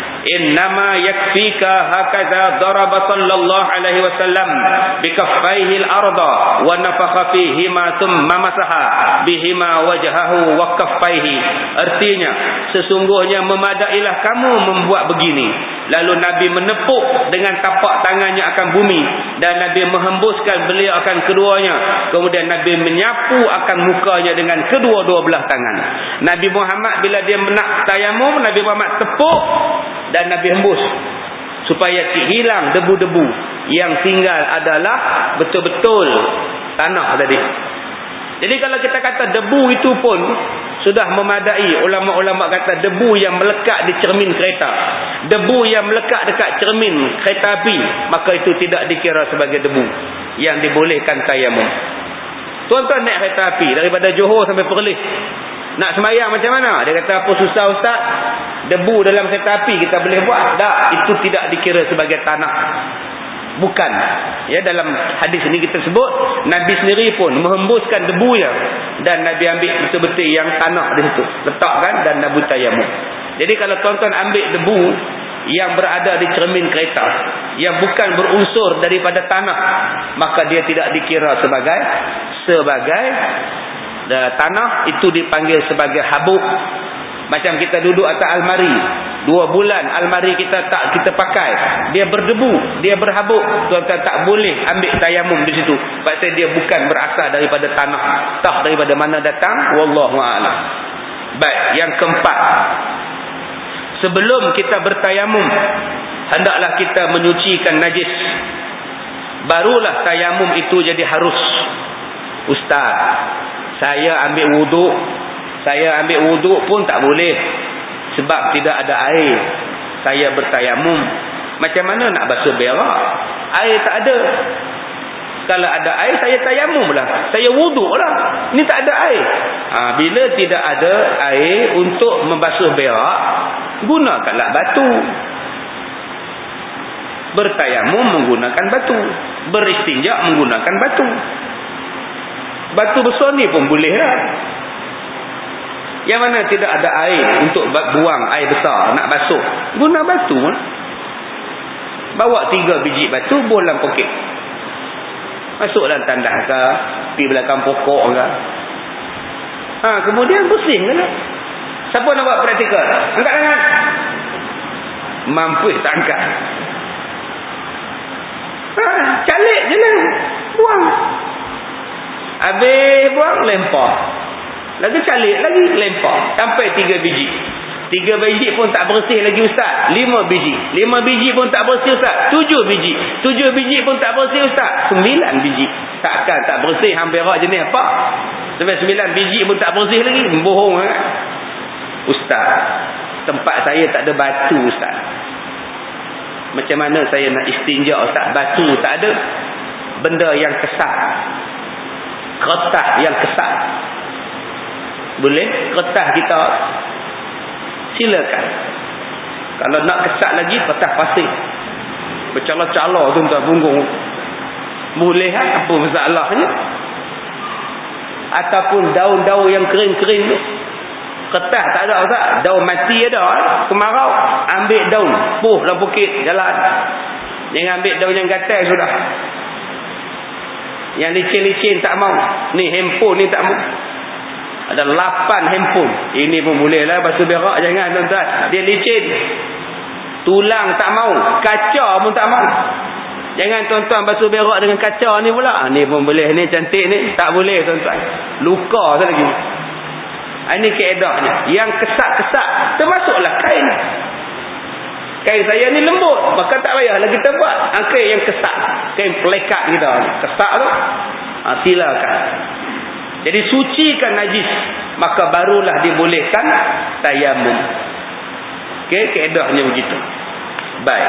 innama yakfika hakaza daraba sallallahu alaihi wasallam bikaffaihi al-arda wa nafakha fihi ma thumma masaha bihima wajhahu wa kaffaihi. Artinya, sesungguhnya memadailah kamu membuat begini, lalu Nabi menepuk dengan tapak tangannya akan bumi, dan Nabi menghembuskan beliau akan keduanya, kemudian Nabi menyapu akan mukanya dengan kedua-dua belah tangan. Nabi Muhammad bila dia nak tayamum, Nabi Muhammad tepuk dan Nabi hembus supaya hilang debu-debu. Yang tinggal adalah betul-betul tanah tadi. Jadi kalau kita kata debu itu pun sudah memadai. Ulama-ulama kata debu yang melekat di cermin kereta, debu yang melekat dekat cermin kereta api, maka itu tidak dikira sebagai debu yang dibolehkan tayamum. Tuan-tuan naik kereta api daripada Johor sampai Perlis, nak semayang macam mana? Dia kata, apa susah ustaz? Debu dalam kereta api kita boleh buat. Tak, itu tidak dikira sebagai tanah. Bukan. Ya, dalam hadis ini kita sebut Nabi sendiri pun menghembuskan debunya, dan Nabi ambil betul-betul yang tanah di situ, letakkan dan Nabi tayamum. Jadi kalau tuan-tuan ambil debu yang berada di cermin kereta yang bukan berunsur daripada tanah, maka dia tidak dikira sebagai sebagai uh, tanah. Itu dipanggil sebagai habuk. Macam kita duduk atas almari, dua bulan almari kita tak kita pakai, dia berdebu, dia berhabuk, tuan-tuan tak boleh ambil tayamum di situ. Pasal dia bukan berasal daripada tanah, tak daripada mana datang, wallahu a'lam. Baik, yang keempat, sebelum kita bertayamum, hendaklah kita menyucikan najis. Barulah tayamum itu jadi harus. Ustaz, saya ambil wuduk, saya ambil wuduk pun tak boleh sebab tidak ada air. Saya bertayamum. Macam mana nak basuh berak? Air tak ada. Kalau ada air, saya tayamum lah, saya wuduk lah. Ini tak ada air. Ha, bila tidak ada air untuk membasuh berak, gunakanlah batu. Bertayamum menggunakan batu, beristinja menggunakan batu. Batu besar ni pun boleh lah. Yang mana tidak ada air untuk buang air besar, nak basuh, guna batu lah. Bawa tiga biji batu, bolam poket, masuk dalam tandas ke, pergi belakang pokok ke, Ha, kemudian bersih kan? Siapa nak buat praktikal? Angkat tangan. Mampu tak angkat. Ha, calik je lah. Buang. Habis buang, lempar. Lagi calik, lagi lempar. Sampai tiga biji. Tiga biji pun tak bersih lagi ustaz. Lima biji. Lima biji pun tak bersih ustaz. Tujuh biji. Tujuh biji pun tak bersih ustaz. Sembilan biji. Takkan tak bersih hampir jenis apa? Sampai sembilan biji pun tak bersih lagi. Bohong kan? Ustaz, tempat saya tak ada batu ustaz. Macam mana saya nak istinja ustaz? Batu tak ada. Benda yang kesat. Kertas yang kesat. Boleh? Kertas kita silakan. Kalau nak kesat lagi, kertas pasir. Bercala-cala tuan-tuan punggung. Boleh kan? Apa masalahnya? Ataupun daun-daun yang kering-kering tu. Kertas tak ada ustaz. Daun mati ada. Kemarau. Ambil daun. Puh dalam bukit. Jalan. Jangan ambil daun yang gatal sudah. Yang licin-licin tak mau. Ni handphone ni tak mau. Ada lapan handphone. Ini pun boleh lah basuh berak. Jangan tuan-tuan. Dia licin. Tulang tak mau. Kaca pun tak mau. Jangan tuan-tuan basuh berak dengan kaca ni pula. Ni pun boleh. Ni cantik ni. Tak boleh tuan-tuan. Luka tu lagi. Ini keedahnya. Yang kesat-kesat. Termasuklah kain. Kain saya ni lembut. Maka tak payahlah kita buat. Kain yang kesat. Kain pelekat kita. Kesat tu. Ha, silakan. Jadi sucikan najis. Maka barulah dibolehkan tayamum. Okey, keedahnya begitu. Baik.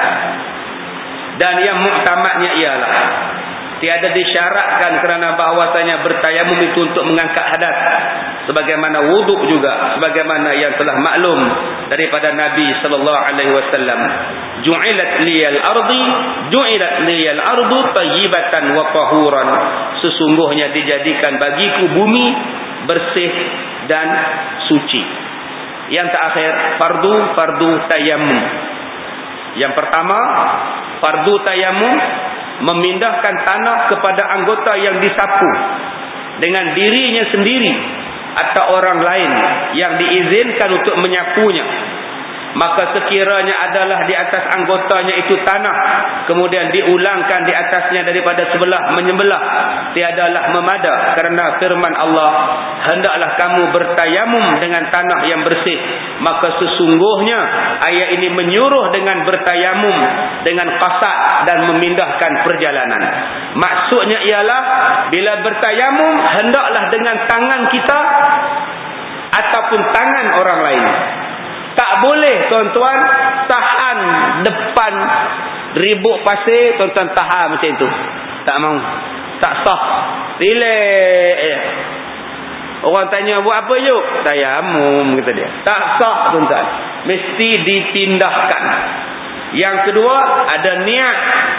Dan yang muktamadnya ialah tiada disyaratkan kerana bahawasanya bertayamum itu untuk mengangkat hadas. Sebagaimana wuduk juga. Sebagaimana yang telah maklum daripada Nabi sallallahu alaihi wasallam. Ju'ilat liyal ardi. Ju'ilat liyal ardu tayyibatan wa tahuran. Sesungguhnya dijadikan bagiku bumi bersih dan suci. Yang terakhir, fardu fardu tayamum. Yang pertama, fardu tayamum memindahkan tanah kepada anggota yang disapu dengan dirinya sendiri atau orang lain yang diizinkan untuk menyapunya. Maka sekiranya adalah di atas anggotanya itu tanah, kemudian diulangkan di atasnya daripada sebelah menyebelah, tiadalah memada, kerana firman Allah, hendaklah kamu bertayamum dengan tanah yang bersih. Maka sesungguhnya ayat ini menyuruh dengan bertayamum dengan qasad dan memindahkan perjalanan. Maksudnya ialah bila bertayamum hendaklah dengan tangan kita ataupun tangan orang lain. Tak boleh tuan-tuan tahan depan ribut pasir, tuan-tuan tahan macam itu. Tak mau. Tak sah. Relax. Orang tanya buat apa yuk? Tayamum kata dia. Tak sah tuan-tuan. Mesti dipindahkan. Yang kedua ada niat.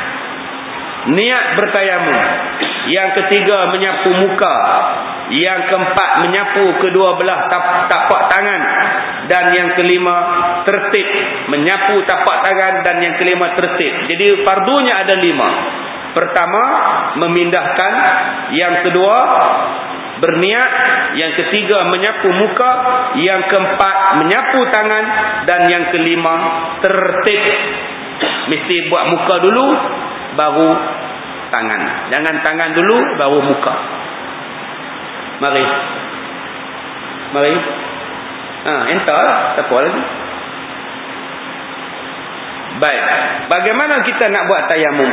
Niat bertayamum. Yang ketiga menyapu muka. Yang keempat menyapu kedua belah tapak tangan. Dan yang kelima tertib, menyapu tapak tangan. Dan yang kelima tertib. Jadi fardunya ada lima. Pertama memindahkan. Yang kedua berniat. Yang ketiga menyapu muka. Yang keempat menyapu tangan. Dan yang kelima tertib. Mesti buat muka dulu baru tangan. Jangan tangan dulu baru muka. Mari. Mari. Ha, entah tak apa lagi. Baik. Bagaimana kita nak buat tayamum?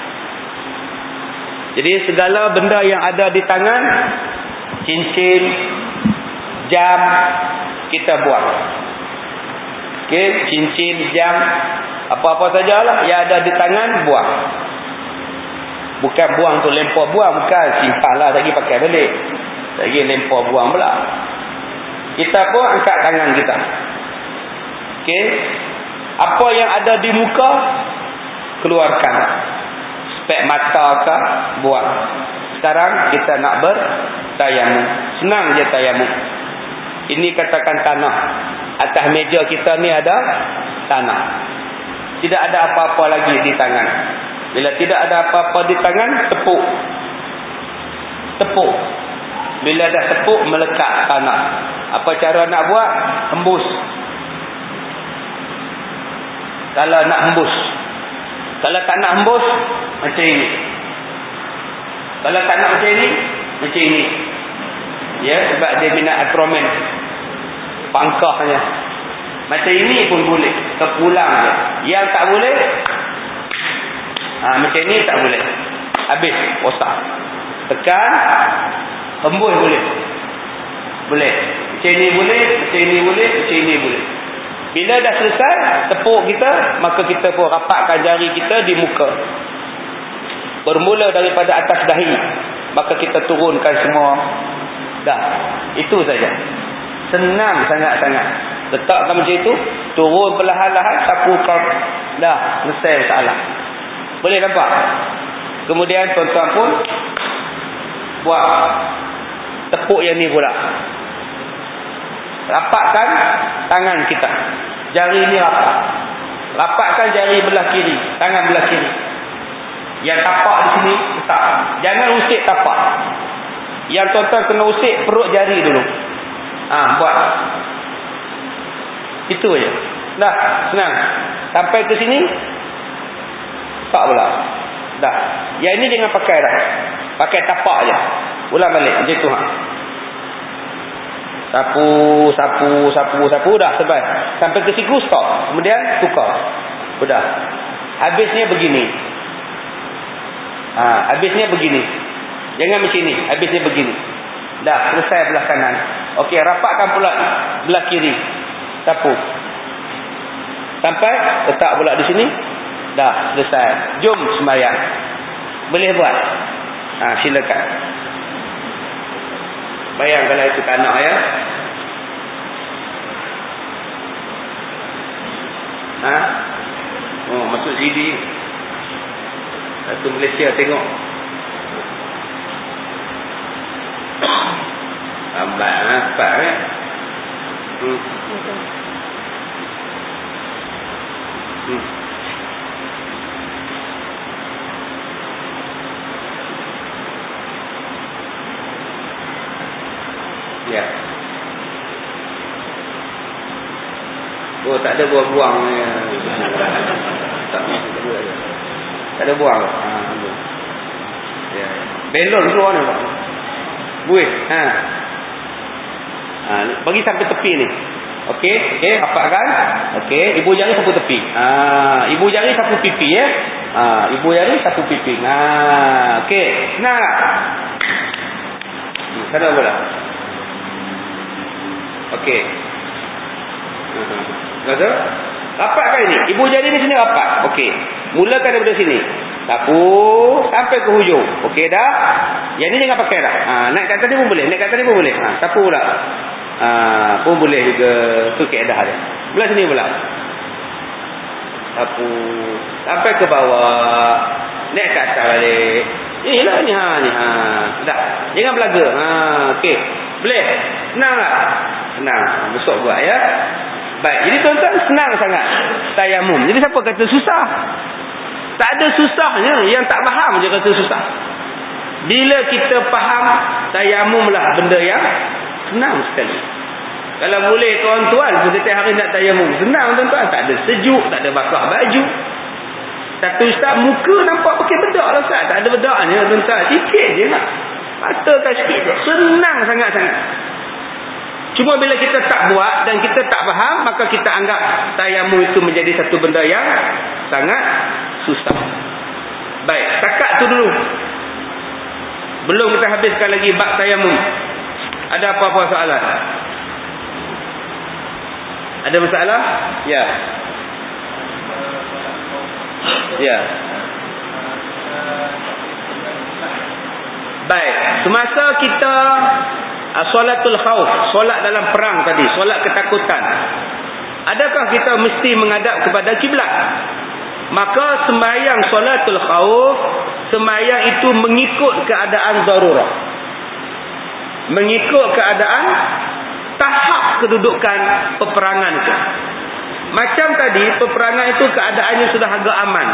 Jadi segala benda yang ada di tangan, cincin, jam, kita buang. Okey, cincin, jam, apa-apa sajalah yang ada di tangan, buang. Bukan buang tu lempar buang, bukan simpanlah lagi pakai balik. Lagi lempar buang pula. Kita pun angkat tangan kita. Okey. Apa yang ada di muka keluarkan. Spek mata ke buang. Sekarang kita nak bertayamum. Senang je tayamum. Ini katakan tanah. Atas meja kita ni ada tanah. Tidak ada apa-apa lagi di tangan. Bila tidak ada apa-apa di tangan, tepuk. Tepuk. Bila dah tepuk, melekat tanah. Apa cara nak buat? Hembus. Kalau nak hembus. Kalau tak nak hembus, macam ini. Kalau tak nak macam ini, macam ini. Ya, sebab dia minat atromen. Pangkahnya. Macam ini pun boleh. Kepulang je. Yang tak boleh, ha, macam ini tak boleh. Habis, rosak. Tekan, hembus boleh. Boleh. Macam ini boleh, macam ini boleh, macam ini boleh. Bila dah selesai, tepuk kita, maka kita pun rapatkan jari kita di muka. Bermula daripada atas dahi, maka kita turunkan semua. Dah. Itu saja. Senang sangat-sangat. Letakkan macam itu, turun perlahan-lahan, sapukan. Dah, selesai masalah. Boleh nampak? Kemudian tuan-tuan pun buat tepuk yang ni pula. Rapatkan tangan kita. Jari ni rapat. Rapatkan jari belah kiri, tangan belah kiri. Yang tapak di sini letak. Jangan usik tapak. Yang tuan-tuan kena usik perut jari dulu. Ah, ha, buat. Itu aja. Dah, senang. Sampai ke sini tak pula. Dah. Yang ini jangan pakai dah. Pakai tapak aja. Ulang balik macam tu ha. Sapu, sapu, sapu, sapu dah sebab sampai ke siku stop. Kemudian tukar. Sudah. Habisnya begini. Ha, habisnya begini. Jangan macam ni. Habisnya begini. Dah, selesai belah kanan. Okey, rapatkan pula belah kiri. Sapu. Sampai letak pula di sini. Dah, selesai. Jom sembahyang. Boleh buat? Ha, silakan. Bayang kalau itu tak nak ya. Ha? Oh, masuk C D. Satu Malaysia tengok. Lambat ha, cepat kan? Hmm. Hmm. Ya. Oh, tak ada buang-buang ya. Tak, tak ada buang. Ha, ya. Belon keluar ni Pak. Buih. Ha. Ha, bagi sampai tepi ni. Okey, okey, rapatkan. Okey, ibu jari sapu tepi. Ha, ibu jari sapu pipi ya. Ha, ibu jari sapu pipi. Ha, okey. Senang tak? Hmm, sana pula. Okey. Uh-huh. Betul? Rapatkan ini. Ibu jari ni sini rapat. Okey. Mulakan daripada sini. Sapu sampai ke hujung. Okey dah? Yang ni jangan pakai dah. Ha, naik kat tadi pun boleh. Naik kat tadi pun boleh. Ha, sapu pula. Ha, pun boleh juga. Tu kaedah dia. Belah sini pula. Sapu sampai ke bawah. Naik kat atas balik. Eh lah ni ha ni ha. Dah. Jangan belaga. Ha, okey. Boleh? Senang tak? Senang. Besok buat ya. Baik. Jadi tuan-tuan senang sangat tayamum. Jadi siapa kata susah? Tak ada susahnya. Yang tak faham je kata susah. Bila kita faham, tayamum lah benda yang senang sekali. Kalau boleh tuan-tuan setiap hari nak tayamum. Senang tuan-tuan. Tak ada sejuk. Tak ada basah baju. Satu ustaz muka nampak pakai bedak lah ustaz. Tak ada bedaknya tuan-tuan. Sikit je nak. Patahkan sikit je. Senang sangat-sangat. Cuma bila kita tak buat dan kita tak faham, maka kita anggap tayamum itu menjadi satu benda yang sangat susah. Baik, setakat tu dulu. Belum kita habiskan lagi bab tayamum. Ada apa-apa soalan? Ada masalah? Ya. Ya. Baik, semasa kita solatul khauf, solat dalam perang tadi, solat ketakutan, adakah kita mesti menghadap kepada kiblat? Maka sembahyang solatul khauf, sembahyang itu mengikut keadaan darurah, mengikut keadaan tahap kedudukan peperangan itu. Macam tadi, peperangan itu keadaannya sudah agak aman,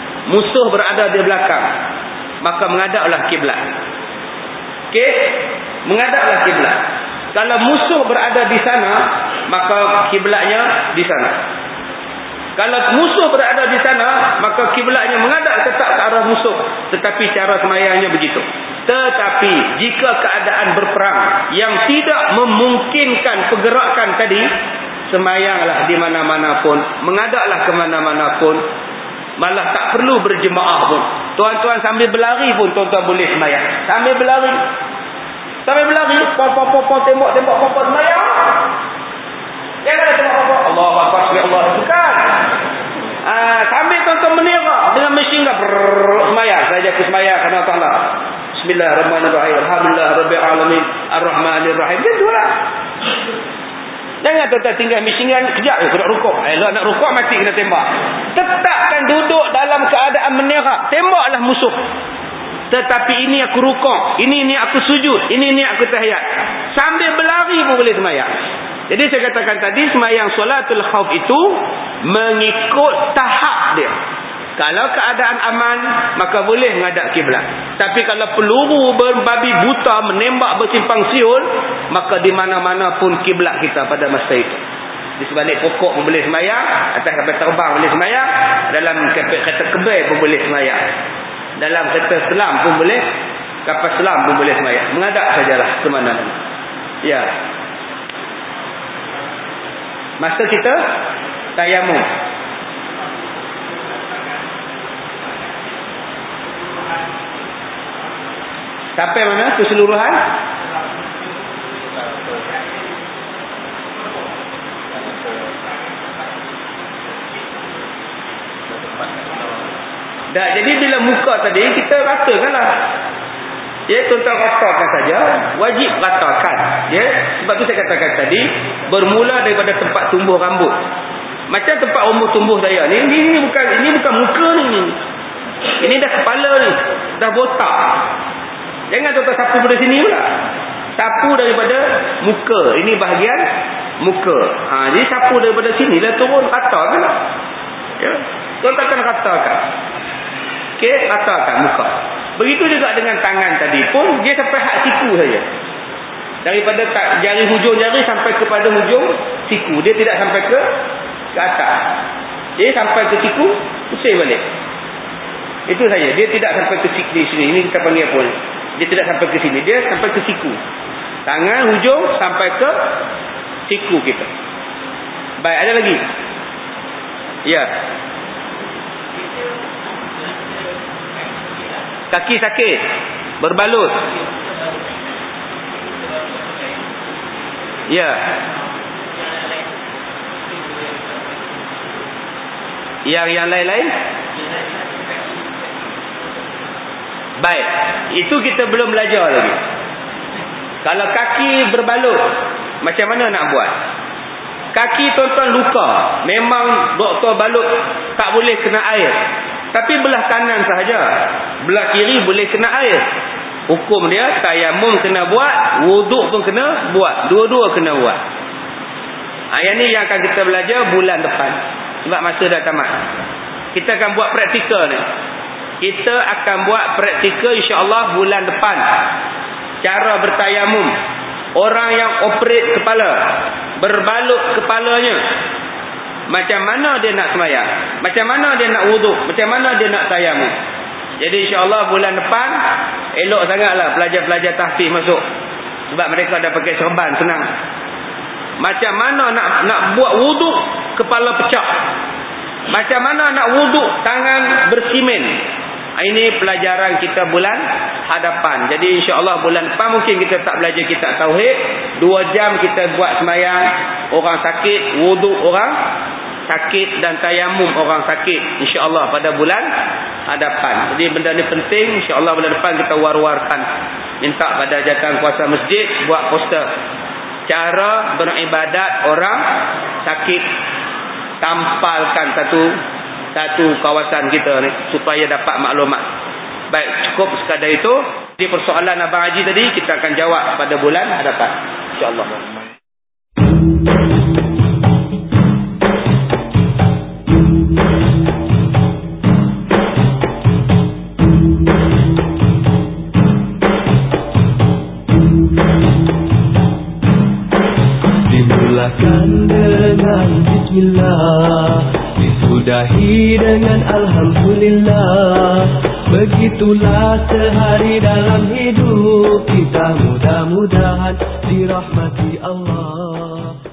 musuh berada di belakang, maka menghadaplah kiblat. Okey. menghadaplah kiblat. Kalau musuh berada di sana, maka kiblatnya di sana. Kalau musuh berada di sana, maka kiblatnya menghadap tetap ke arah musuh. Tetapi cara semayangnya begitu. Tetapi jika keadaan berperang yang tidak memungkinkan pergerakan tadi, semayanglah di mana-mana pun, menghadaplah ke mana-mana pun. Malah tak perlu berjemaah pun. Tuan-tuan sambil berlari pun tuan-tuan boleh semayang. Sambil berlari. Sambil berlari, pop-pop-pop tembak-tembak pop-pop semayang. Jangan ada tembak-pop. Allah Akbar, Allah bukan. Ah, sambil tuan-tuan menerak dengan mesin gun semayang. Saya jaga semayang kerana Allah. Bismillahirrahmanirrahim. Alhamdulillah rabbil alamin. Arrahmanirrahim. Itulah. Jangan tuan-tuan tinggal mesin gun kejap je kena rukuk. Elok nak rukuk mati kena tembak. Tetapkan duduk dalam keadaan menerak. Tembaklah musuh. Tetapi ini aku rukuk, ini ni aku sujud, ini ni aku tahiyat. Sambil berlari pun boleh semayang. Jadi saya katakan tadi, semayang solatul khauf itu mengikut tahap dia. Kalau keadaan aman, maka boleh menghadap kiblat. Tapi kalau peluru berbabi buta menembak bersimpang siul, maka di mana-mana pun kiblat kita pada masa itu. Di sebalik pokok pun boleh semayang, atas kapal terbang boleh semayang, dalam kereta kebel pun boleh semayang, dalam kereta selam pun boleh, kapal selam pun boleh semayang. Menghadap sajalah ke mana-mana. Ya. Masa kita tayamum, sampai mana keseluruhan? Dah, jadi bila muka tadi kita ratakanlah. Ya, tuan-tuan ratakan saja, wajib ratakan. Ya, sebab tu saya katakan tadi, bermula daripada tempat tumbuh rambut. Macam tempat rambut tumbuh saya ni, ini, ini bukan ini bukan muka ni. Ini dah kepala ni, dah botak. Jangan tuan-tuan sapu dari sini pula. Sapu daripada muka. Ini bahagian muka. Ha, jadi sapu daripada sini dah turun ratakan. Ya, tuan-tuan akan ratakan. Okey, ratakan muka. Begitu juga dengan tangan tadi pun, dia sampai hak siku saja. Daripada tak, jari hujung jari sampai kepada hujung siku. Dia tidak sampai ke ke atas. Jadi sampai ke siku, usir balik. Itu saja. Dia tidak sampai ke siku di sini. Ini kita panggil apa? Dia tidak sampai ke sini. Dia sampai ke siku. Tangan hujung sampai ke siku kita. Baik, ada lagi? Ya. Kaki sakit, berbalut. Ya. Yang yang lain-lain? Baik, itu kita belum belajar lagi. Kalau kaki berbalut, macam mana nak buat? Kaki tuan-tuan luka, memang doktor balut tak boleh kena air. Tapi belah kanan sahaja, belah kiri boleh kena air. Hukum dia, tayamum kena buat, wuduk pun kena buat. Dua-dua kena buat. Ha, yang ni yang akan kita belajar bulan depan. Sebab masa dah tamat. Kita akan buat praktikal ni. Kita akan buat praktikal insya-Allah bulan depan. Cara bertayamum. Orang yang operate kepala, berbalut kepalanya, macam mana dia nak semayang, macam mana dia nak wuduk, macam mana dia nak tayamum. Jadi insya-Allah bulan depan elok sangatlah pelajar-pelajar tahfiz masuk. Sebab mereka dah pakai serban, senang. Macam mana nak nak buat wuduk kepala pecah. Macam mana nak wuduk tangan bersimen. Ini pelajaran kita bulan hadapan. Jadi insya-Allah bulan depan mungkin kita tak belajar kitab tauhid. Dua jam kita buat semayang orang sakit, wuduk orang sakit dan tayamum orang sakit. InsyaAllah pada bulan hadapan. Jadi benda ni penting. InsyaAllah bulan depan kita war-warkan. Minta pada jawatan kuasa masjid buat poster. Cara beribadat orang sakit. Tampalkan satu satu kawasan kita ni supaya dapat maklumat. Baik, cukup sekadar itu. Di persoalan Abang Haji tadi kita akan jawab pada bulan hadapan. InsyaAllah. Thank you. Mulakan dengan Bismillah, disudahi dengan Alhamdulillah. Begitulah sehari dalam hidup kita, mudah-mudahan dirahmati Allah.